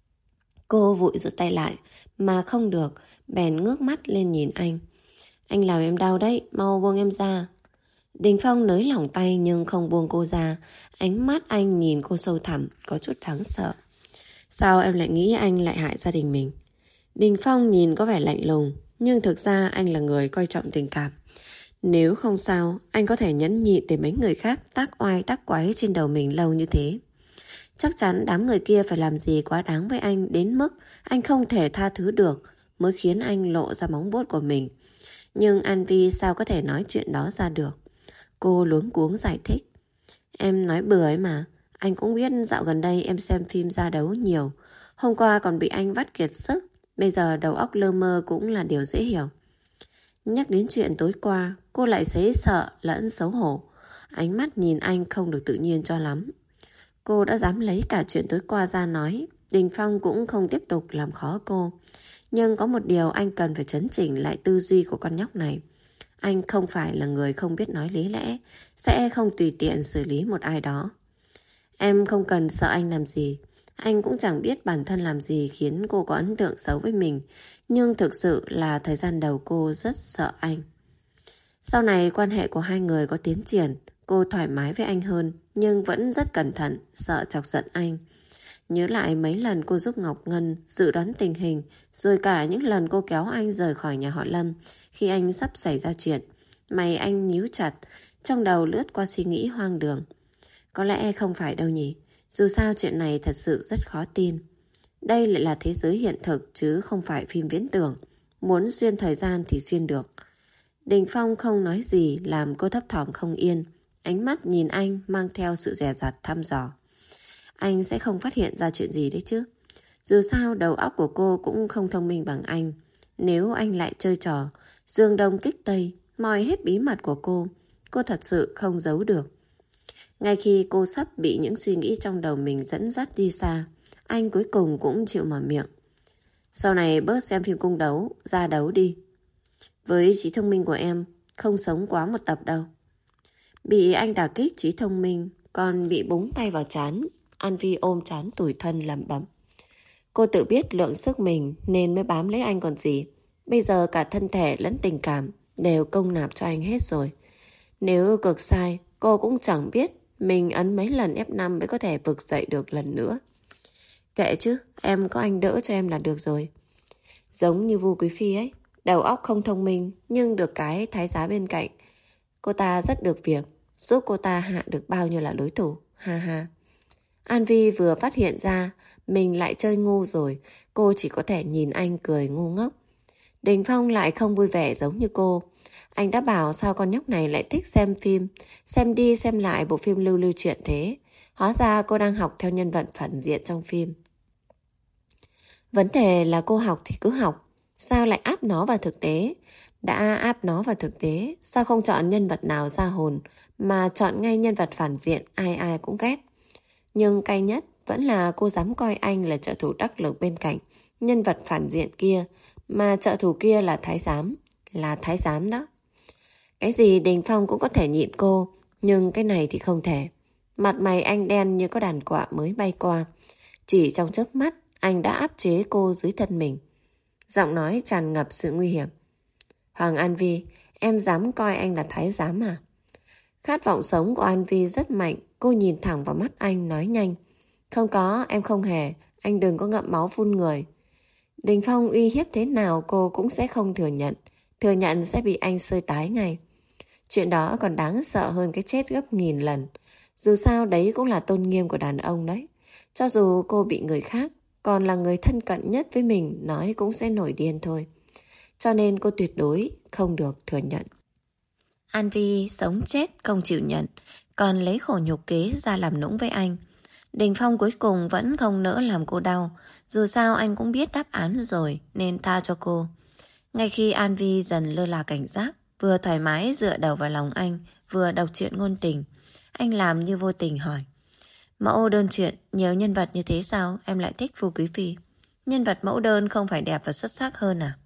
Cô vội rụt tay lại mà không được, bèn ngước mắt lên nhìn anh. Anh làm em đau đấy, mau buông em ra. Đình Phong nới lỏng tay nhưng không buông cô ra. Ánh mắt anh nhìn cô sâu thẳm, có chút đáng sợ. Sao em lại nghĩ anh lại hại gia đình mình? Đình Phong nhìn có vẻ lạnh lùng, nhưng thực ra anh là người coi trọng tình cảm. Nếu không sao, anh có thể nhẫn nhịn để mấy người khác tác oai tác quái trên đầu mình lâu như thế. Chắc chắn đám người kia phải làm gì quá đáng với anh đến mức anh không thể tha thứ được mới khiến anh lộ ra móng vuốt của mình. Nhưng An Vi sao có thể nói chuyện đó ra được? Cô luống cuống giải thích. Em nói bừa ấy mà. Anh cũng biết dạo gần đây em xem phim gia đấu nhiều. Hôm qua còn bị anh vắt kiệt sức. Bây giờ đầu óc lơ mơ cũng là điều dễ hiểu. Nhắc đến chuyện tối qua, cô lại thấy sợ lẫn xấu hổ. Ánh mắt nhìn anh không được tự nhiên cho lắm. Cô đã dám lấy cả chuyện tối qua ra nói. Đình Phong cũng không tiếp tục làm khó cô. Nhưng có một điều anh cần phải chấn chỉnh lại tư duy của con nhóc này. Anh không phải là người không biết nói lý lẽ, sẽ không tùy tiện xử lý một ai đó. Em không cần sợ anh làm gì. Anh cũng chẳng biết bản thân làm gì khiến cô có ấn tượng xấu với mình. Nhưng thực sự là thời gian đầu cô rất sợ anh. Sau này quan hệ của hai người có tiến triển. Cô thoải mái với anh hơn, nhưng vẫn rất cẩn thận, sợ chọc giận anh. Nhớ lại mấy lần cô giúp Ngọc Ngân dự đoán tình hình, rồi cả những lần cô kéo anh rời khỏi nhà họ Lâm khi anh sắp xảy ra chuyện. Mày anh nhíu chặt, trong đầu lướt qua suy nghĩ hoang đường. Có lẽ không phải đâu nhỉ, dù sao chuyện này thật sự rất khó tin. Đây lại là thế giới hiện thực chứ không phải phim viễn tưởng. Muốn xuyên thời gian thì xuyên được. Đình Phong không nói gì làm cô thấp thỏm không yên. Ánh mắt nhìn anh mang theo sự dè dặt thăm dò. Anh sẽ không phát hiện ra chuyện gì đấy chứ. Dù sao đầu óc của cô cũng không thông minh bằng anh. Nếu anh lại chơi trò dương đông kích tây, moi hết bí mật của cô thật sự không giấu được. Ngay khi cô sắp bị những suy nghĩ trong đầu mình dẫn dắt đi xa, anh cuối cùng cũng chịu mở miệng. Sau này bớt xem phim cung đấu, ra đấu đi. Với trí thông minh của em, không sống quá một tập đâu. Bị anh đả kích trí thông minh, còn bị búng tay vào trán. An Vi ôm trán tủi thân lẩm bẩm. Cô tự biết lượng sức mình nên mới bám lấy anh còn gì. Bây giờ cả thân thể lẫn tình cảm đều công nạp cho anh hết rồi. Nếu cực sai, cô cũng chẳng biết mình ấn mấy lần F5 mới có thể vực dậy được lần nữa. Kệ chứ, em có anh đỡ cho em là được rồi. Giống như Vu Quý Phi ấy, đầu óc không thông minh nhưng được cái thái giá bên cạnh. Cô ta rất được việc, giúp cô ta hạ được bao nhiêu là đối thủ, ha ha. An Vi vừa phát hiện ra mình lại chơi ngu rồi, cô chỉ có thể nhìn anh cười ngu ngốc. Đình Phong lại không vui vẻ giống như cô. Anh đã bảo sao con nhóc này lại thích xem phim, xem đi xem lại bộ phim lưu lưu truyện thế. Hóa ra cô đang học theo nhân vật phản diện trong phim. Vấn đề là cô học thì cứ học, sao lại áp nó vào thực tế? Đã áp nó vào thực tế, sao không chọn nhân vật nào ra hồn, mà chọn ngay nhân vật phản diện ai ai cũng ghét. Nhưng cay nhất vẫn là cô dám coi anh là trợ thủ đắc lực bên cạnh nhân vật phản diện kia, mà trợ thủ kia là thái giám đó. Cái gì Đình Phong cũng có thể nhịn cô, nhưng cái này thì không thể. Mặt mày anh đen như có đàn quạ mới bay qua. Chỉ trong chớp mắt, anh đã áp chế cô dưới thân mình. Giọng nói tràn ngập sự nguy hiểm. Hoàng An Vi, em dám coi anh là thái giám à? Khát vọng sống của An Vi rất mạnh. Cô nhìn thẳng vào mắt anh nói nhanh. Không có, em không hề. Anh đừng có ngậm máu phun người. Đình Phong uy hiếp thế nào cô cũng sẽ không thừa nhận. Thừa nhận sẽ bị anh xơi tái ngay. Chuyện đó còn đáng sợ hơn cái chết gấp nghìn lần. Dù sao đấy cũng là tôn nghiêm của đàn ông đấy. Cho dù cô bị người khác, còn là người thân cận nhất với mình nói cũng sẽ nổi điên thôi. Cho nên cô tuyệt đối không được thừa nhận. An Vi sống chết không chịu nhận, còn lấy khổ nhục kế ra làm nũng với anh. Đình Phong cuối cùng vẫn không nỡ làm cô đau. Dù sao anh cũng biết đáp án rồi nên tha cho cô. Ngay khi An Vi dần lơ là cảnh giác, vừa thoải mái dựa đầu vào lòng anh, vừa đọc truyện ngôn tình, anh làm như vô tình hỏi. Mẫu đơn truyện nhiều nhân vật như thế sao em lại thích Vu Quý Phi? Nhân vật mẫu đơn không phải đẹp và xuất sắc hơn à?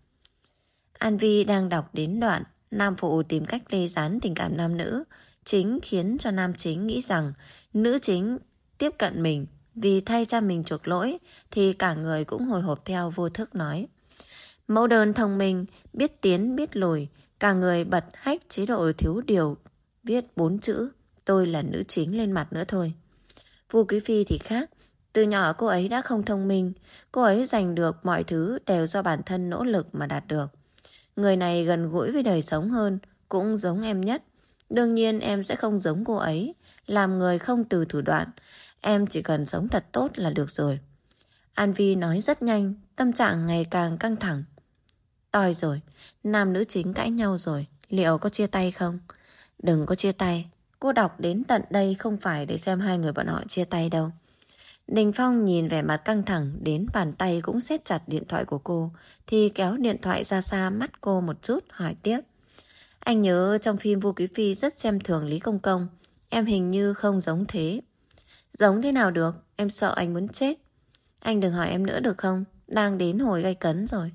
An Vi đang đọc đến đoạn nam phụ tìm cách lê gián tình cảm nam nữ, chính khiến cho nam chính nghĩ rằng nữ chính tiếp cận mình vì thay cha mình chuộc lỗi, thì cả người cũng hồi hộp theo, vô thức nói. Mẫu đơn thông minh, biết tiến biết lùi, cả người bật hách chế độ thiếu điều, viết 4 chữ tôi là nữ chính lên mặt nữa thôi. Vu Quý Phi thì khác, từ nhỏ cô ấy đã không thông minh, cô ấy giành được mọi thứ đều do bản thân nỗ lực mà đạt được. Người này gần gũi với đời sống hơn, cũng giống em nhất. Đương nhiên em sẽ không giống cô ấy, làm người không từ thủ đoạn. Em chỉ cần sống thật tốt là được rồi. An Vi nói rất nhanh, tâm trạng ngày càng căng thẳng. Toi rồi, nam nữ chính cãi nhau rồi, liệu có chia tay không? Đừng có chia tay, cô đọc đến tận đây không phải để xem hai người bọn họ chia tay đâu. Đình Phong nhìn vẻ mặt căng thẳng đến bàn tay cũng siết chặt điện thoại của cô, thì kéo điện thoại ra xa mắt cô một chút, hỏi tiếp. Anh nhớ trong phim Vu Quý Phi rất xem thường Lý Công Công, em hình như không giống thế. Giống thế nào được, em sợ anh muốn chết. Anh đừng hỏi em nữa được không, đang đến hồi gay cấn rồi.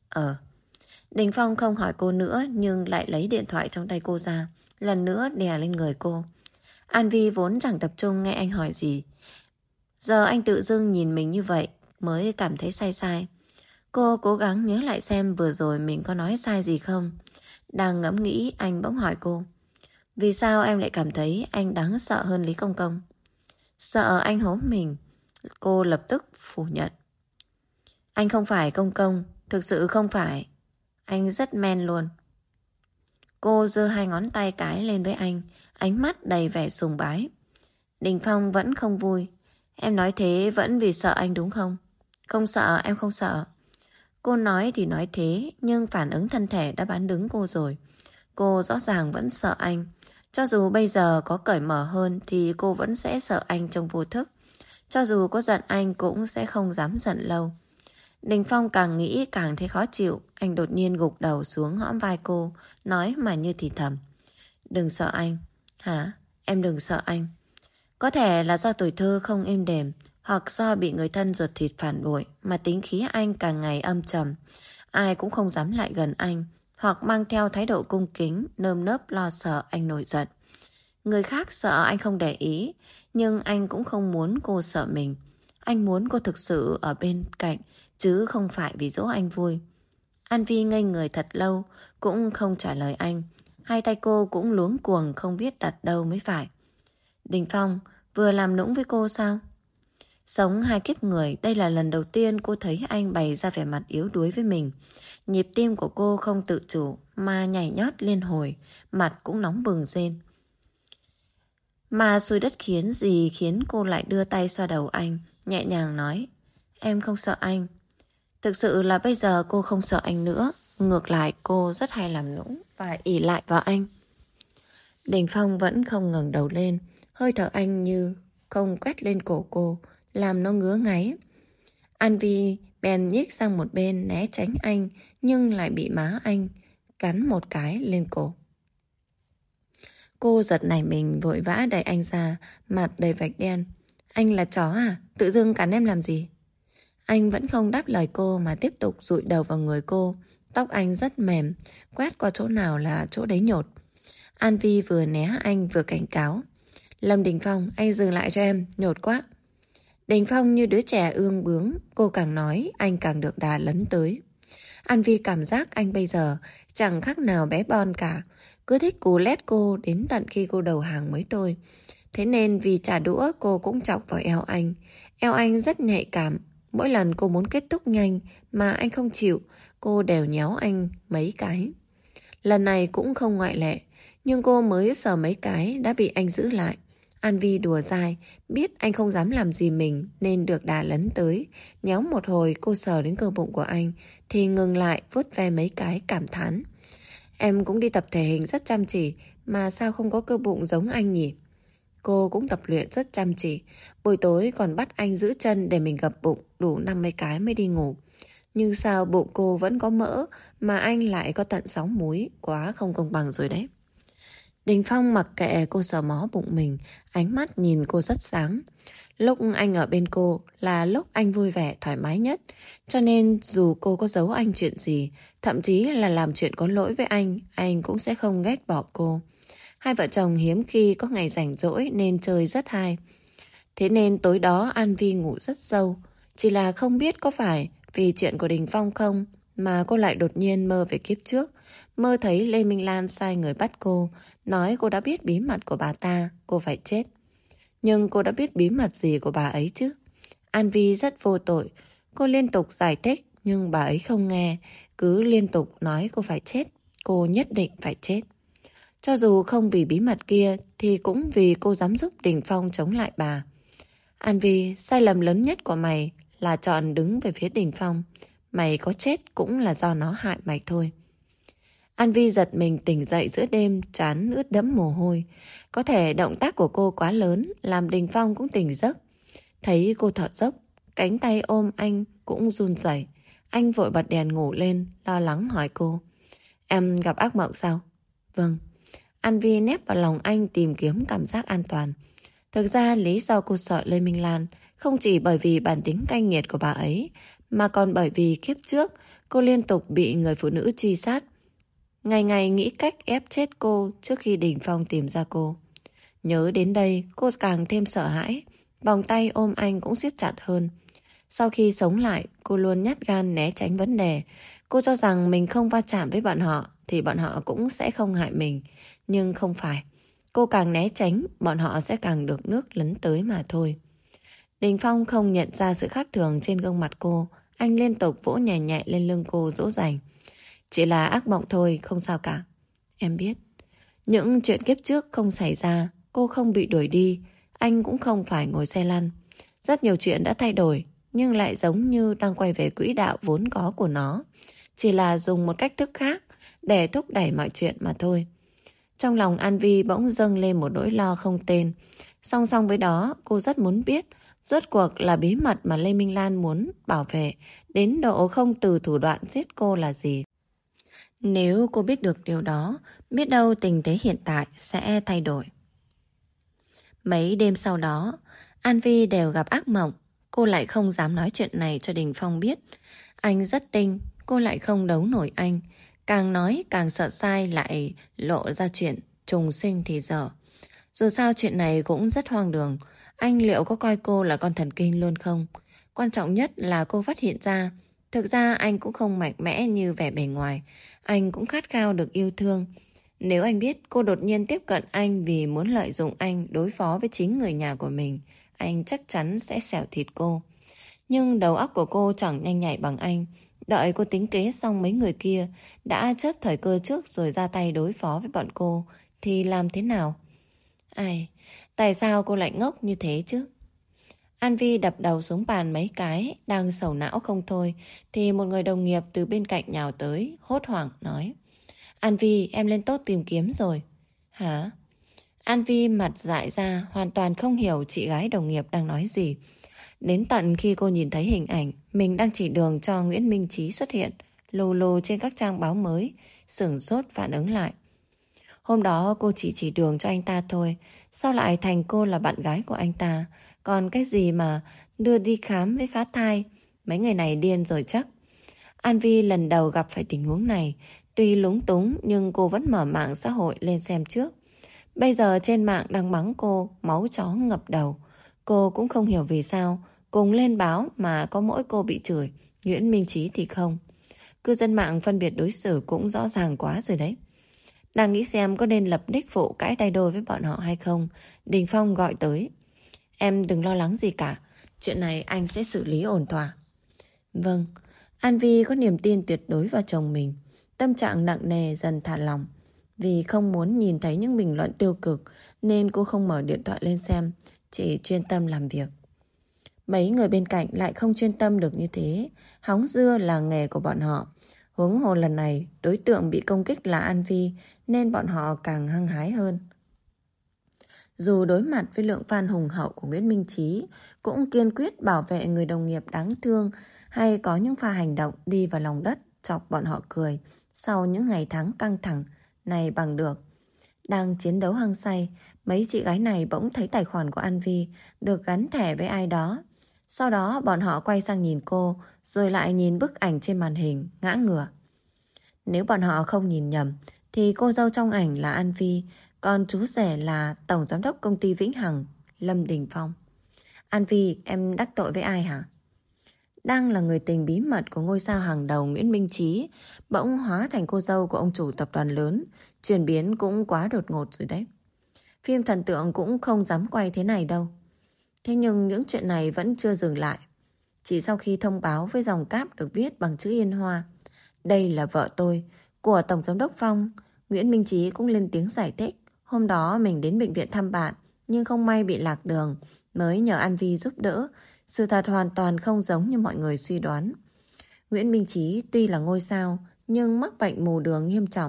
Đình Phong không hỏi cô nữa nhưng lại lấy điện thoại trong tay cô ra, lần nữa đè lên người cô. An Vi vốn chẳng tập trung nghe anh hỏi gì. Giờ anh tự dưng nhìn mình như vậy mới cảm thấy sai sai. Cô cố gắng nhớ lại xem vừa rồi mình có nói sai gì không. Đang ngẫm nghĩ anh bỗng hỏi cô. Vì sao em lại cảm thấy anh đáng sợ hơn Lý Công Công? Sợ anh hố mình. Cô lập tức phủ nhận. Anh không phải Công Công, thực sự không phải. Anh rất men luôn. Cô giơ hai ngón tay cái lên với anh, ánh mắt đầy vẻ sùng bái. Đình Phong vẫn không vui. Em nói thế vẫn vì sợ anh đúng không? Không sợ, em không sợ. Cô nói thì nói thế, nhưng phản ứng thân thể đã bán đứng cô rồi. Cô rõ ràng vẫn sợ anh. Cho dù bây giờ có cởi mở hơn thì cô vẫn sẽ sợ anh trong vô thức. Cho dù có giận anh cũng sẽ không dám giận lâu. Đình Phong càng nghĩ càng thấy khó chịu. Anh đột nhiên gục đầu xuống hõm vai cô, nói mà như thì thầm. Đừng sợ anh. Hả? Em đừng sợ anh. Có thể là do tuổi thơ không êm đềm, hoặc do bị người thân ruột thịt phản bội mà tính khí anh càng ngày âm trầm. Ai cũng không dám lại gần anh, hoặc mang theo thái độ cung kính, nơm nớp lo sợ anh nổi giận. Người khác sợ anh không để ý, nhưng anh cũng không muốn cô sợ mình. Anh muốn cô thực sự ở bên cạnh, chứ không phải vì dỗ anh vui. An Vi ngây người thật lâu, cũng không trả lời anh. Hai tay cô cũng luống cuồng không biết đặt đâu mới phải. Đình Phong vừa làm nũng với cô sao? Sống 2 kiếp người, đây là lần đầu tiên cô thấy anh bày ra vẻ mặt yếu đuối với mình. Nhịp tim của cô không tự chủ mà nhảy nhót liên hồi, mặt cũng nóng bừng rên. Mà xui đất khiến cô lại đưa tay xoa đầu anh, nhẹ nhàng nói: Em không sợ anh. Thực sự là bây giờ cô không sợ anh nữa. Ngược lại cô rất hay làm nũng và ỷ lại vào anh. Đình Phong vẫn không ngẩng đầu lên. Hơi thở anh như không quét lên cổ cô, làm nó ngứa ngáy. An Vi bèn nhích sang một bên né tránh anh, nhưng lại bị má anh cắn một cái lên cổ. Cô giật nảy mình vội vã đẩy anh ra, mặt đầy vạch đen. Anh là chó à? Tự dưng cắn em làm gì? Anh vẫn không đáp lời cô mà tiếp tục dụi đầu vào người cô. Tóc anh rất mềm, quét qua chỗ nào là chỗ đấy nhột. An Vi vừa né anh vừa cảnh cáo. Lâm Đình Phong, anh dừng lại cho em, nhột quá. Đình Phong như đứa trẻ ương bướng, cô càng nói anh càng được đà lấn tới. An Vi cảm giác anh bây giờ chẳng khác nào bé bon cả, cứ thích cú lét cô đến tận khi cô đầu hàng mới thôi. Thế nên vì trả đũa cô cũng chọc vào eo anh. Eo anh rất nhạy cảm, mỗi lần cô muốn kết thúc nhanh mà anh không chịu, cô đều nhéo anh mấy cái. Lần này cũng không ngoại lệ, nhưng cô mới sờ mấy cái đã bị anh giữ lại. An Vi đùa dai, biết anh không dám làm gì mình nên được đà lấn tới. Nhéo một hồi cô sờ đến cơ bụng của anh thì ngừng lại vuốt ve mấy cái cảm thán. Em cũng đi tập thể hình rất chăm chỉ mà sao không có cơ bụng giống anh nhỉ? Cô cũng tập luyện rất chăm chỉ. Buổi tối còn bắt anh giữ chân để mình gập bụng đủ 50 cái mới đi ngủ. Nhưng sao bụng cô vẫn có mỡ mà anh lại có tận 6 múi, quá không công bằng rồi đấy. Đình Phong mặc kệ cô sờ mó bụng mình, ánh mắt nhìn cô rất sáng. Lúc anh ở bên cô là lúc anh vui vẻ, thoải mái nhất. Cho nên dù cô có giấu anh chuyện gì, thậm chí là làm chuyện có lỗi với anh cũng sẽ không ghét bỏ cô. Hai vợ chồng hiếm khi có ngày rảnh rỗi nên chơi rất hay. Thế nên tối đó An Vi ngủ rất sâu. Chỉ là không biết có phải vì chuyện của Đình Phong không mà cô lại đột nhiên mơ về kiếp trước. Mơ thấy Lê Minh Lan sai người bắt cô, nói cô đã biết bí mật của bà ta, cô phải chết. Nhưng cô đã biết bí mật gì của bà ấy chứ? An Vi rất vô tội. Cô liên tục giải thích nhưng bà ấy không nghe, cứ liên tục nói cô phải chết, cô nhất định phải chết. Cho dù không vì bí mật kia thì cũng vì cô dám giúp Đình Phong chống lại bà. An Vi, sai lầm lớn nhất của mày là chọn đứng về phía Đình Phong. Mày có chết cũng là do nó hại mày thôi. An Vi giật mình tỉnh dậy giữa đêm, trán ướt đẫm mồ hôi. Có thể động tác của cô quá lớn làm Đình Phong cũng tỉnh giấc. Thấy cô thở dốc, cánh tay ôm anh cũng run rẩy. Anh vội bật đèn ngủ lên, lo lắng hỏi cô. Em gặp ác mộng sao? Vâng. An Vi nép vào lòng anh tìm kiếm cảm giác an toàn. Thực ra lý do cô sợ Lê Minh Lan không chỉ bởi vì bản tính cay nghiệt của bà ấy, mà còn bởi vì kiếp trước cô liên tục bị người phụ nữ truy sát. Ngày ngày nghĩ cách ép chết cô trước khi Đình Phong tìm ra cô. Nhớ đến đây cô càng thêm sợ hãi, vòng tay ôm anh cũng siết chặt hơn. Sau khi sống lại, cô luôn nhát gan né tránh vấn đề. Cô cho rằng mình không va chạm với bọn họ thì bọn họ cũng sẽ không hại mình. Nhưng không phải. Cô càng né tránh, bọn họ sẽ càng được nước lấn tới mà thôi. Đình Phong không nhận ra sự khác thường trên gương mặt cô. Anh liên tục vỗ nhẹ nhẹ lên lưng cô dỗ dành. Chỉ là ác mộng thôi, không sao cả. Em biết. Những chuyện kiếp trước không xảy ra, cô không bị đuổi đi, anh cũng không phải ngồi xe lăn. Rất nhiều chuyện đã thay đổi, nhưng lại giống như đang quay về quỹ đạo vốn có của nó. Chỉ là dùng một cách thức khác để thúc đẩy mọi chuyện mà thôi. Trong lòng An Vi bỗng dâng lên một nỗi lo không tên. Song song với đó, cô rất muốn biết rốt cuộc là bí mật mà Lê Minh Lan muốn bảo vệ đến độ không từ thủ đoạn giết cô là gì. Nếu cô biết được điều đó, biết đâu tình thế hiện tại sẽ thay đổi. Mấy đêm sau đó, An Vi đều gặp ác mộng. Cô lại không dám nói chuyện này cho Đình Phong biết. Anh rất tinh, cô lại không đấu nổi anh. Càng nói càng sợ sai lại lộ ra chuyện trùng sinh thì dở. Dù sao chuyện này cũng rất hoang đường. Anh liệu có coi cô là con thần kinh luôn không? Quan trọng nhất là cô phát hiện ra thực ra anh cũng không mạnh mẽ như vẻ bề ngoài. Anh cũng khát khao được yêu thương. Nếu anh biết cô đột nhiên tiếp cận anh vì muốn lợi dụng anh đối phó với chính người nhà của mình, anh chắc chắn sẽ xẻo thịt cô. Nhưng đầu óc của cô chẳng nhanh nhạy bằng anh. Đợi cô tính kế xong mấy người kia đã chớp thời cơ trước rồi ra tay đối phó với bọn cô thì làm thế nào? Ai, tại sao cô lại ngốc như thế chứ? An Vi đập đầu xuống bàn mấy cái, đang sầu não không thôi, thì một người đồng nghiệp từ bên cạnh nhào tới, hốt hoảng nói. An Vi, em lên tốt tìm kiếm rồi. Hả? An Vi mặt dại ra, hoàn toàn không hiểu chị gái đồng nghiệp đang nói gì. Đến tận khi cô nhìn thấy hình ảnh mình đang chỉ đường cho Nguyễn Minh Chí xuất hiện, lù lù trên các trang báo mới, sửng sốt phản ứng lại. Hôm đó cô chỉ đường cho anh ta thôi, sao lại thành cô là bạn gái của anh ta? Còn cái gì mà đưa đi khám với phá thai? Mấy người này điên rồi chắc. An Vi lần đầu gặp phải tình huống này, tuy lúng túng nhưng cô vẫn mở mạng xã hội lên xem trước. Bây giờ trên mạng đang mắng cô, máu chó ngập đầu. Cô cũng không hiểu vì sao, cùng lên báo mà có mỗi cô bị chửi, Nguyễn Minh Chí thì không. Cư dân mạng phân biệt đối xử cũng rõ ràng quá rồi đấy. Đang nghĩ xem có nên lập nick phụ cãi tay đôi với bọn họ hay không, Đình Phong gọi tới. Em đừng lo lắng gì cả, chuyện này anh sẽ xử lý ổn thỏa. Vâng, An Vi có niềm tin tuyệt đối vào chồng mình. Tâm trạng nặng nề dần thả lỏng. Vì không muốn nhìn thấy những bình luận tiêu cực nên cô không mở điện thoại lên xem, chỉ chuyên tâm làm việc. Mấy người bên cạnh lại không chuyên tâm được như thế, hóng dưa là nghề của bọn họ. Huống hồ lần này đối tượng bị công kích là An Vi nên bọn họ càng hăng hái hơn. Dù đối mặt với lượng fan hùng hậu của Nguyễn Minh Chí, cũng kiên quyết bảo vệ người đồng nghiệp đáng thương hay có những pha hành động đi vào lòng đất chọc bọn họ cười sau những ngày tháng căng thẳng này bằng được. Đang chiến đấu hăng say, mấy chị gái này bỗng thấy tài khoản của An Vi được gắn thẻ với ai đó. Sau đó bọn họ quay sang nhìn cô, rồi lại nhìn bức ảnh trên màn hình, ngã ngửa. Nếu bọn họ không nhìn nhầm, thì cô dâu trong ảnh là An Vi, còn chú rể là Tổng Giám đốc Công ty Vĩnh Hằng, Lâm Đình Phong. An Vi, em đắc tội với ai hả? Đang là người tình bí mật của ngôi sao hàng đầu Nguyễn Minh Chí, bỗng hóa thành cô dâu của ông chủ tập đoàn lớn, chuyển biến cũng quá đột ngột rồi đấy. Phim thần tượng cũng không dám quay thế này đâu. Thế nhưng những chuyện này vẫn chưa dừng lại. Chỉ sau khi thông báo với dòng cáp được viết bằng chữ Yên Hoa, đây là vợ tôi, của Tổng Giám đốc Phong, Nguyễn Minh Chí cũng lên tiếng giải thích. Hôm đó mình đến bệnh viện thăm bạn, nhưng không may bị lạc đường, mới nhờ An Vi giúp đỡ. Sự thật hoàn toàn không giống như mọi người suy đoán. Nguyễn Minh Chí tuy là ngôi sao, nhưng mắc bệnh mù đường nghiêm trọng.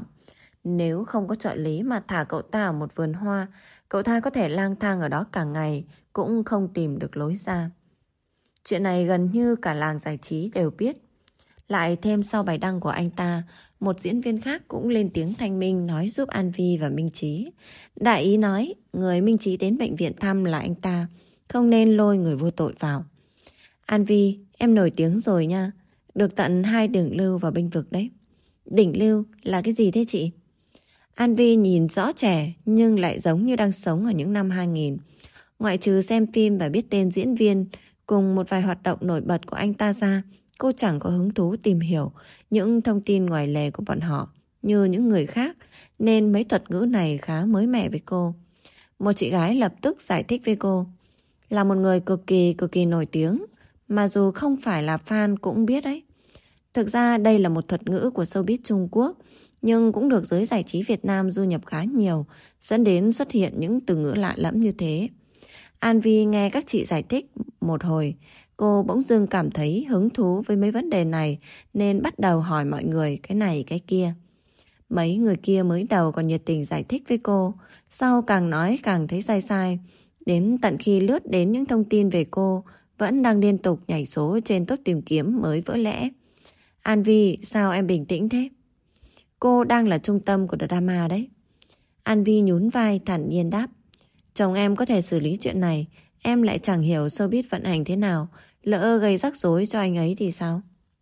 Nếu không có trợ lý mà thả cậu ta ở một vườn hoa, cậu ta có thể lang thang ở đó cả ngày, cũng không tìm được lối ra. Chuyện này gần như cả làng giải trí đều biết. Lại thêm sau bài đăng của anh ta, một diễn viên khác cũng lên tiếng thanh minh nói giúp An Vi và Minh Chí. Đại ý nói, người Minh Chí đến bệnh viện thăm là anh ta, không nên lôi người vô tội vào. An Vi, em nổi tiếng rồi nha, được tận 2 đỉnh lưu vào bênh vực đấy. Đỉnh lưu là cái gì thế chị? An Vi nhìn rõ trẻ nhưng lại giống như đang sống ở những năm 2000. Ngoại trừ xem phim và biết tên diễn viên cùng một vài hoạt động nổi bật của anh ta ra, cô chẳng có hứng thú tìm hiểu những thông tin ngoài lề của bọn họ như những người khác, nên mấy thuật ngữ này khá mới mẻ với cô. Một chị gái lập tức giải thích với cô. Là một người cực kỳ nổi tiếng, mà dù không phải là fan cũng biết đấy. Thực ra đây là một thuật ngữ của showbiz Trung Quốc, nhưng cũng được giới giải trí Việt Nam du nhập khá nhiều, dẫn đến xuất hiện những từ ngữ lạ lẫm như thế. An Vi nghe các chị giải thích một hồi, cô bỗng dưng cảm thấy hứng thú với mấy vấn đề này nên bắt đầu hỏi mọi người cái này cái kia. Mấy người kia mới đầu còn nhiệt tình giải thích với cô, sau càng nói càng thấy sai sai. Đến tận khi lướt đến những thông tin về cô vẫn đang liên tục nhảy số trên top tìm kiếm mới vỡ lẽ. An Vi, sao em bình tĩnh thế? Cô đang là trung tâm của drama đấy. An Vi nhún vai thản nhiên đáp. Chồng em có thể xử lý chuyện này, em lại chẳng hiểu showbiz vận hành thế nào, lỡ gây rắc rối cho anh ấy thì sao?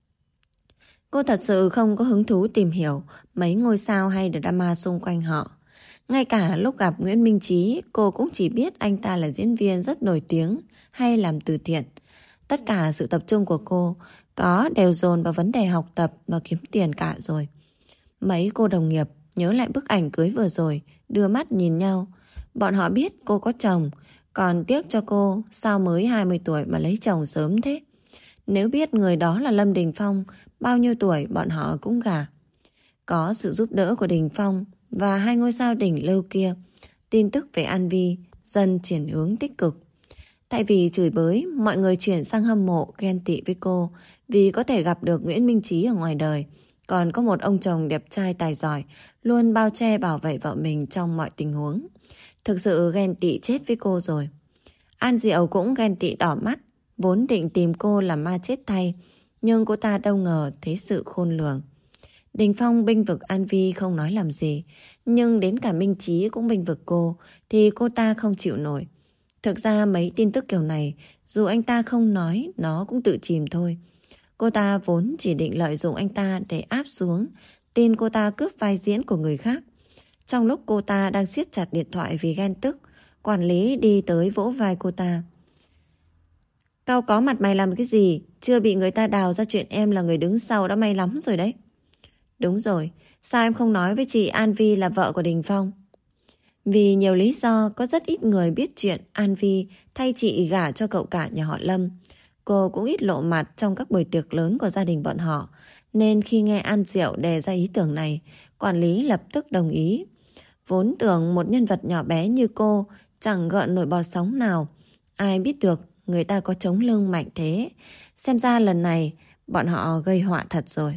Cô thật sự không có hứng thú tìm hiểu mấy ngôi sao hay drama xung quanh họ. Ngay cả lúc gặp Nguyễn Minh Chí, cô cũng chỉ biết anh ta là diễn viên rất nổi tiếng hay làm từ thiện. Tất cả sự tập trung của cô đều dồn vào vấn đề học tập và kiếm tiền cả rồi. Mấy cô đồng nghiệp nhớ lại bức ảnh cưới vừa rồi, đưa mắt nhìn nhau. Bọn họ biết cô có chồng, Còn tiếc cho cô, sao mới 20 tuổi mà lấy chồng sớm thế? Nếu biết người đó là Lâm Đình Phong, bao nhiêu tuổi bọn họ cũng gả. Có sự giúp đỡ của Đình Phong và hai ngôi sao đỉnh lưu kia, tin tức về An Vi dần chuyển hướng tích cực. Tại vì chửi bới, mọi người chuyển sang hâm mộ, ghen tị với cô vì có thể gặp được Nguyễn Minh Trí ở ngoài đời. Còn có một ông chồng đẹp trai tài giỏi, luôn bao che bảo vệ vợ mình trong mọi tình huống. Thực sự ghen tị chết với cô rồi. An Diệu cũng ghen tị đỏ mắt, vốn định tìm cô làm ma chết thay, nhưng cô ta đâu ngờ thế sự khôn lường. Đình Phong bênh vực An Vi không nói làm gì, nhưng đến cả Minh Trí cũng bênh vực cô, thì cô ta không chịu nổi. Thực ra mấy tin tức kiểu này, dù anh ta không nói, nó cũng tự chìm thôi. Cô ta vốn chỉ định lợi dụng anh ta để áp xuống, tin cô ta cướp vai diễn của người khác. Trong lúc cô ta đang siết chặt điện thoại vì ghen tức, quản lý đi tới vỗ vai cô ta. Tao có mặt mày làm cái gì? Chưa bị người ta đào ra chuyện em là người đứng sau đã may lắm rồi đấy. Đúng rồi, sao em không nói với chị An Vi là vợ của Đình Phong? Vì nhiều lý do, có rất ít người biết chuyện An Vi thay chị gả cho cậu cả nhà họ Lâm. Cô cũng ít lộ mặt trong các buổi tiệc lớn của gia đình bọn họ, nên khi nghe An Diệu đề ra ý tưởng này, quản lý lập tức đồng ý. Vốn tưởng một nhân vật nhỏ bé như cô chẳng gợn nổi bọt sóng nào. Ai biết được người ta có chống lưng mạnh thế. Xem ra lần này bọn họ gây họa thật rồi.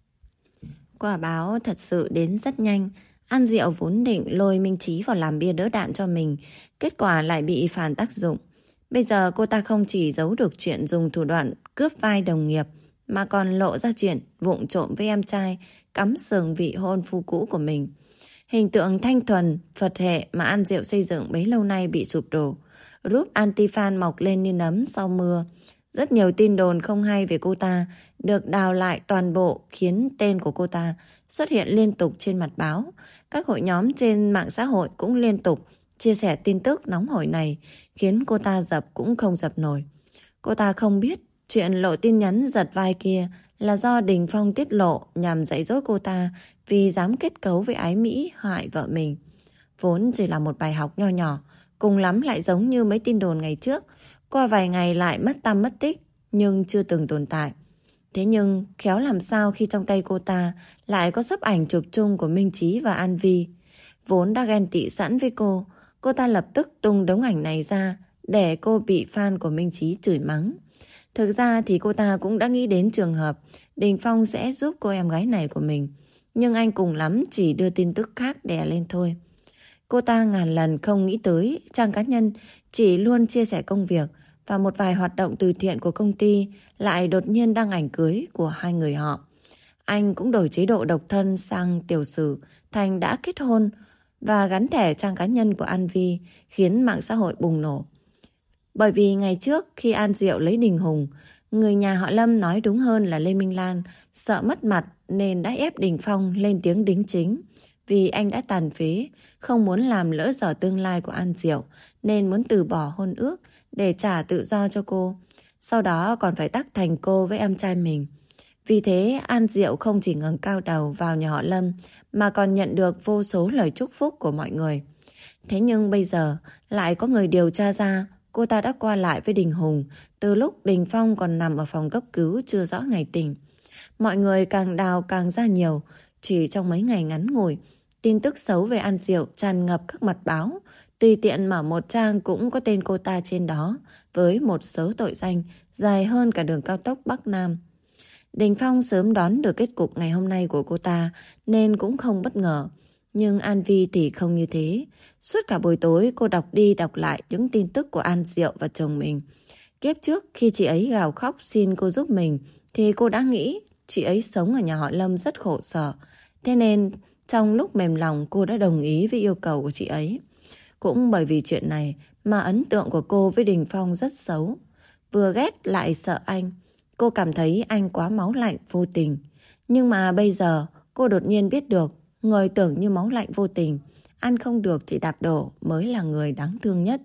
Quả báo thật sự đến rất nhanh. An Diệu vốn định lôi Minh Trí vào làm bia đỡ đạn cho mình, kết quả lại bị phản tác dụng. Bây giờ cô ta không chỉ giấu được chuyện dùng thủ đoạn cướp vai đồng nghiệp, mà còn lộ ra chuyện vụng trộm với em trai, cắm sừng vị hôn phu cũ của mình. Hình tượng thanh thuần, Phật hệ mà An Diệu xây dựng bấy lâu nay bị sụp đổ. Group anti-fan mọc lên như nấm sau mưa. Rất nhiều tin đồn không hay về cô ta được đào lại toàn bộ, khiến tên của cô ta xuất hiện liên tục trên mặt báo. Các hội nhóm trên mạng xã hội cũng liên tục chia sẻ tin tức nóng hổi này, khiến cô ta dập cũng không dập nổi. Cô ta không biết chuyện lộ tin nhắn giật vai kia là do Đình Phong tiết lộ nhằm dạy dỗ cô ta vì dám kết cấu với ái Mỹ hại vợ mình. Vốn chỉ là một bài học nho nhỏ, cùng lắm lại giống như mấy tin đồn ngày trước, qua vài ngày lại mất tăm mất tích, nhưng chưa từng tồn tại. Thế nhưng khéo làm sao khi trong tay cô ta lại có xấp ảnh chụp chung của Minh Trí và An Vi. Vốn đã ghen tị sẵn với cô ta lập tức tung đống ảnh này ra để cô bị fan của Minh Trí chửi mắng. Thực ra thì cô ta cũng đã nghĩ đến trường hợp Đình Phong sẽ giúp cô em gái này của mình, nhưng anh cùng lắm chỉ đưa tin tức khác đè lên thôi. Cô ta ngàn lần không nghĩ tới trang cá nhân chỉ luôn chia sẻ công việc và một vài hoạt động từ thiện của công ty lại đột nhiên đăng ảnh cưới của hai người họ. Anh cũng đổi chế độ độc thân sang tiểu sử thành đã kết hôn và gắn thẻ trang cá nhân của An Vi, khiến mạng xã hội bùng nổ. Bởi vì ngày trước khi An Diệu lấy Đình Hùng, người nhà họ Lâm nói đúng hơn là Lê Minh Lan sợ mất mặt nên đã ép Đình Phong lên tiếng đính chính. Vì anh đã tàn phế, không muốn làm lỡ dở tương lai của An Diệu nên muốn từ bỏ hôn ước để trả tự do cho cô. Sau đó còn phải tác thành cô với em trai mình. Vì thế An Diệu không chỉ ngẩng cao đầu vào nhà họ Lâm mà còn nhận được vô số lời chúc phúc của mọi người. Thế nhưng bây giờ lại có người điều tra ra cô ta đã qua lại với Đình Hùng từ lúc Đình Phong còn nằm ở phòng cấp cứu chưa rõ ngày tỉnh. Mọi người càng đào càng ra nhiều. Chỉ trong mấy ngày ngắn ngủi, tin tức xấu về An Diệu tràn ngập các mặt báo. Tùy tiện mở một trang cũng có tên cô ta trên đó, với một số tội danh dài hơn cả đường cao tốc Bắc Nam. Đình Phong sớm đón được kết cục ngày hôm nay của cô ta nên cũng không bất ngờ. Nhưng An Vi thì không như thế. Suốt cả buổi tối cô đọc đi đọc lại những tin tức của An Diệu và chồng mình. Kiếp trước khi chị ấy gào khóc xin cô giúp mình thì cô đã nghĩ chị ấy sống ở nhà họ Lâm rất khổ sở. Thế nên trong lúc mềm lòng cô đã đồng ý với yêu cầu của chị ấy. Cũng bởi vì chuyện này mà ấn tượng của cô với Đình Phong rất xấu. Vừa ghét lại sợ anh. Cô cảm thấy anh quá máu lạnh vô tình. Nhưng mà bây giờ cô đột nhiên biết được người tưởng như máu lạnh vô tình, ăn không được thì đạp đổ mới là người đáng thương nhất.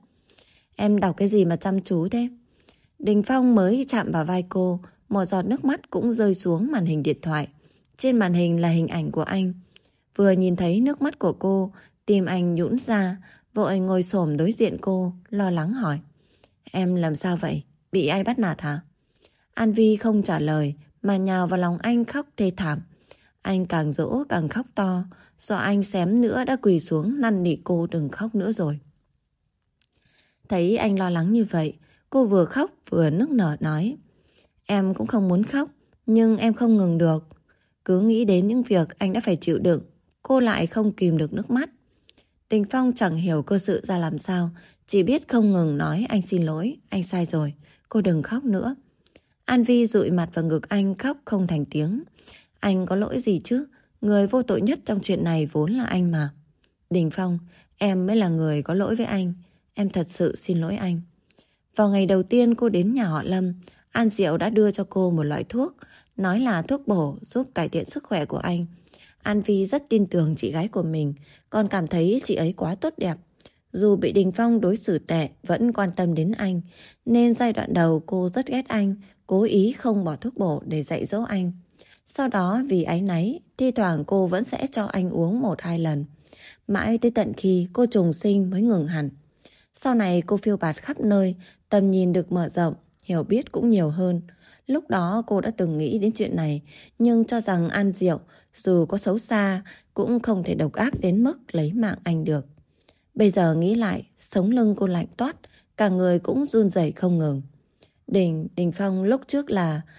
Em đọc cái gì mà chăm chú thế? Đình Phong mới chạm vào vai cô, một giọt nước mắt cũng rơi xuống màn hình điện thoại. Trên màn hình là hình ảnh của anh. Vừa nhìn thấy nước mắt của cô, tim anh nhũn ra, vội ngồi xổm đối diện cô, lo lắng hỏi. Em làm sao vậy? Bị ai bắt nạt hả? An Vi không trả lời mà nhào vào lòng anh khóc thê thảm. Anh càng dỗ càng khóc to, do anh xém nữa đã quỳ xuống năn nỉ cô đừng khóc nữa rồi. Thấy anh lo lắng như vậy, cô vừa khóc vừa nức nở nói. Em cũng không muốn khóc, nhưng em không ngừng được. Cứ nghĩ đến những việc anh đã phải chịu đựng, cô lại không kìm được nước mắt. Đình Phong chẳng hiểu cơ sự ra làm sao, chỉ biết không ngừng nói anh xin lỗi, anh sai rồi, cô đừng khóc nữa. An Vi dụi mặt vào ngực anh khóc không thành tiếng. Anh có lỗi gì chứ? Người vô tội nhất trong chuyện này vốn là anh mà. Đình Phong, em mới là người có lỗi với anh. Em thật sự xin lỗi anh. Vào ngày đầu tiên cô đến nhà họ Lâm, An Diệu đã đưa cho cô một loại thuốc, nói là thuốc bổ giúp cải thiện sức khỏe của anh. An Vi rất tin tưởng chị gái của mình, còn cảm thấy chị ấy quá tốt đẹp. Dù bị Đình Phong đối xử tệ, vẫn quan tâm đến anh, nên giai đoạn đầu cô rất ghét anh, cố ý không bỏ thuốc bổ để dạy dỗ anh. Sau đó vì áy náy, thi thoảng cô vẫn sẽ cho anh uống 1-2 lần. Mãi tới tận khi cô trùng sinh mới ngừng hẳn. Sau này cô phiêu bạt khắp nơi, tầm nhìn được mở rộng, hiểu biết cũng nhiều hơn. Lúc đó cô đã từng nghĩ đến chuyện này, nhưng cho rằng An Diệu dù có xấu xa cũng không thể độc ác đến mức lấy mạng anh được. Bây giờ nghĩ lại, sống lưng cô lạnh toát, cả người cũng run rẩy không ngừng. Đình Phong lúc trước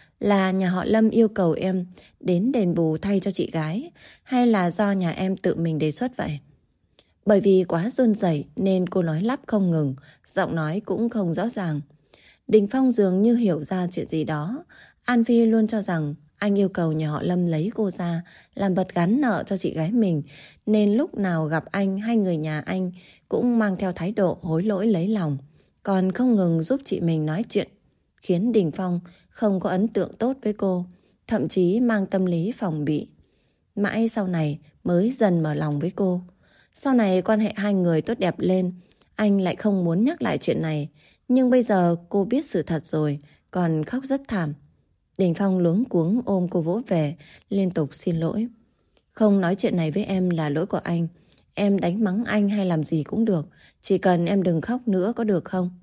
là nhà họ Lâm yêu cầu em đến đền bù thay cho chị gái, hay là do nhà em tự mình đề xuất vậy? Bởi vì quá run rẩy nên cô nói lắp không ngừng, giọng nói cũng không rõ ràng. Đình Phong dường như hiểu ra chuyện gì đó. An Vi luôn cho rằng anh yêu cầu nhà họ Lâm lấy cô ra làm vật gắn nợ cho chị gái mình, nên lúc nào gặp anh hay người nhà anh cũng mang theo thái độ hối lỗi lấy lòng, còn không ngừng giúp chị mình nói chuyện, khiến Đình Phong không có ấn tượng tốt với cô, thậm chí mang tâm lý phòng bị. Mãi sau này mới dần mở lòng với cô. Sau này quan hệ hai người tốt đẹp lên, anh lại không muốn nhắc lại chuyện này, nhưng bây giờ cô biết sự thật rồi, còn khóc rất thảm. Đình Phong luống cuống ôm cô vỗ về, liên tục xin lỗi. Không nói chuyện này với em là lỗi của anh. Em đánh mắng anh hay làm gì cũng được, chỉ cần em đừng khóc nữa có được không?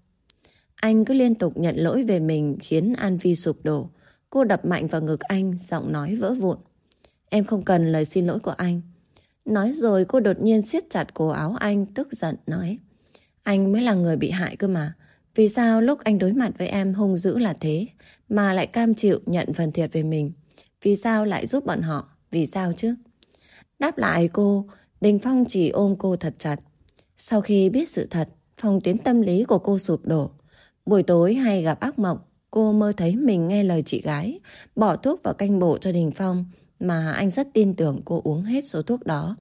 Anh cứ liên tục nhận lỗi về mình khiến An Vi sụp đổ. Cô đập mạnh vào ngực anh, giọng nói vỡ vụn. Em không cần lời xin lỗi của anh. Nói rồi cô đột nhiên siết chặt cổ áo anh, tức giận nói. Anh mới là người bị hại cơ mà. Vì sao lúc anh đối mặt với em hung dữ là thế, mà lại cam chịu nhận phần thiệt về mình? Vì sao lại giúp bọn họ? Vì sao chứ? Đáp lại cô, Đình Phong chỉ ôm cô thật chặt. Sau khi biết sự thật, phòng tuyến tâm lý của cô sụp đổ. Buổi tối hay gặp ác mộng, cô mơ thấy mình nghe lời chị gái, bỏ thuốc vào canh bộ cho Đình Phong, mà anh rất tin tưởng cô uống hết số thuốc đó.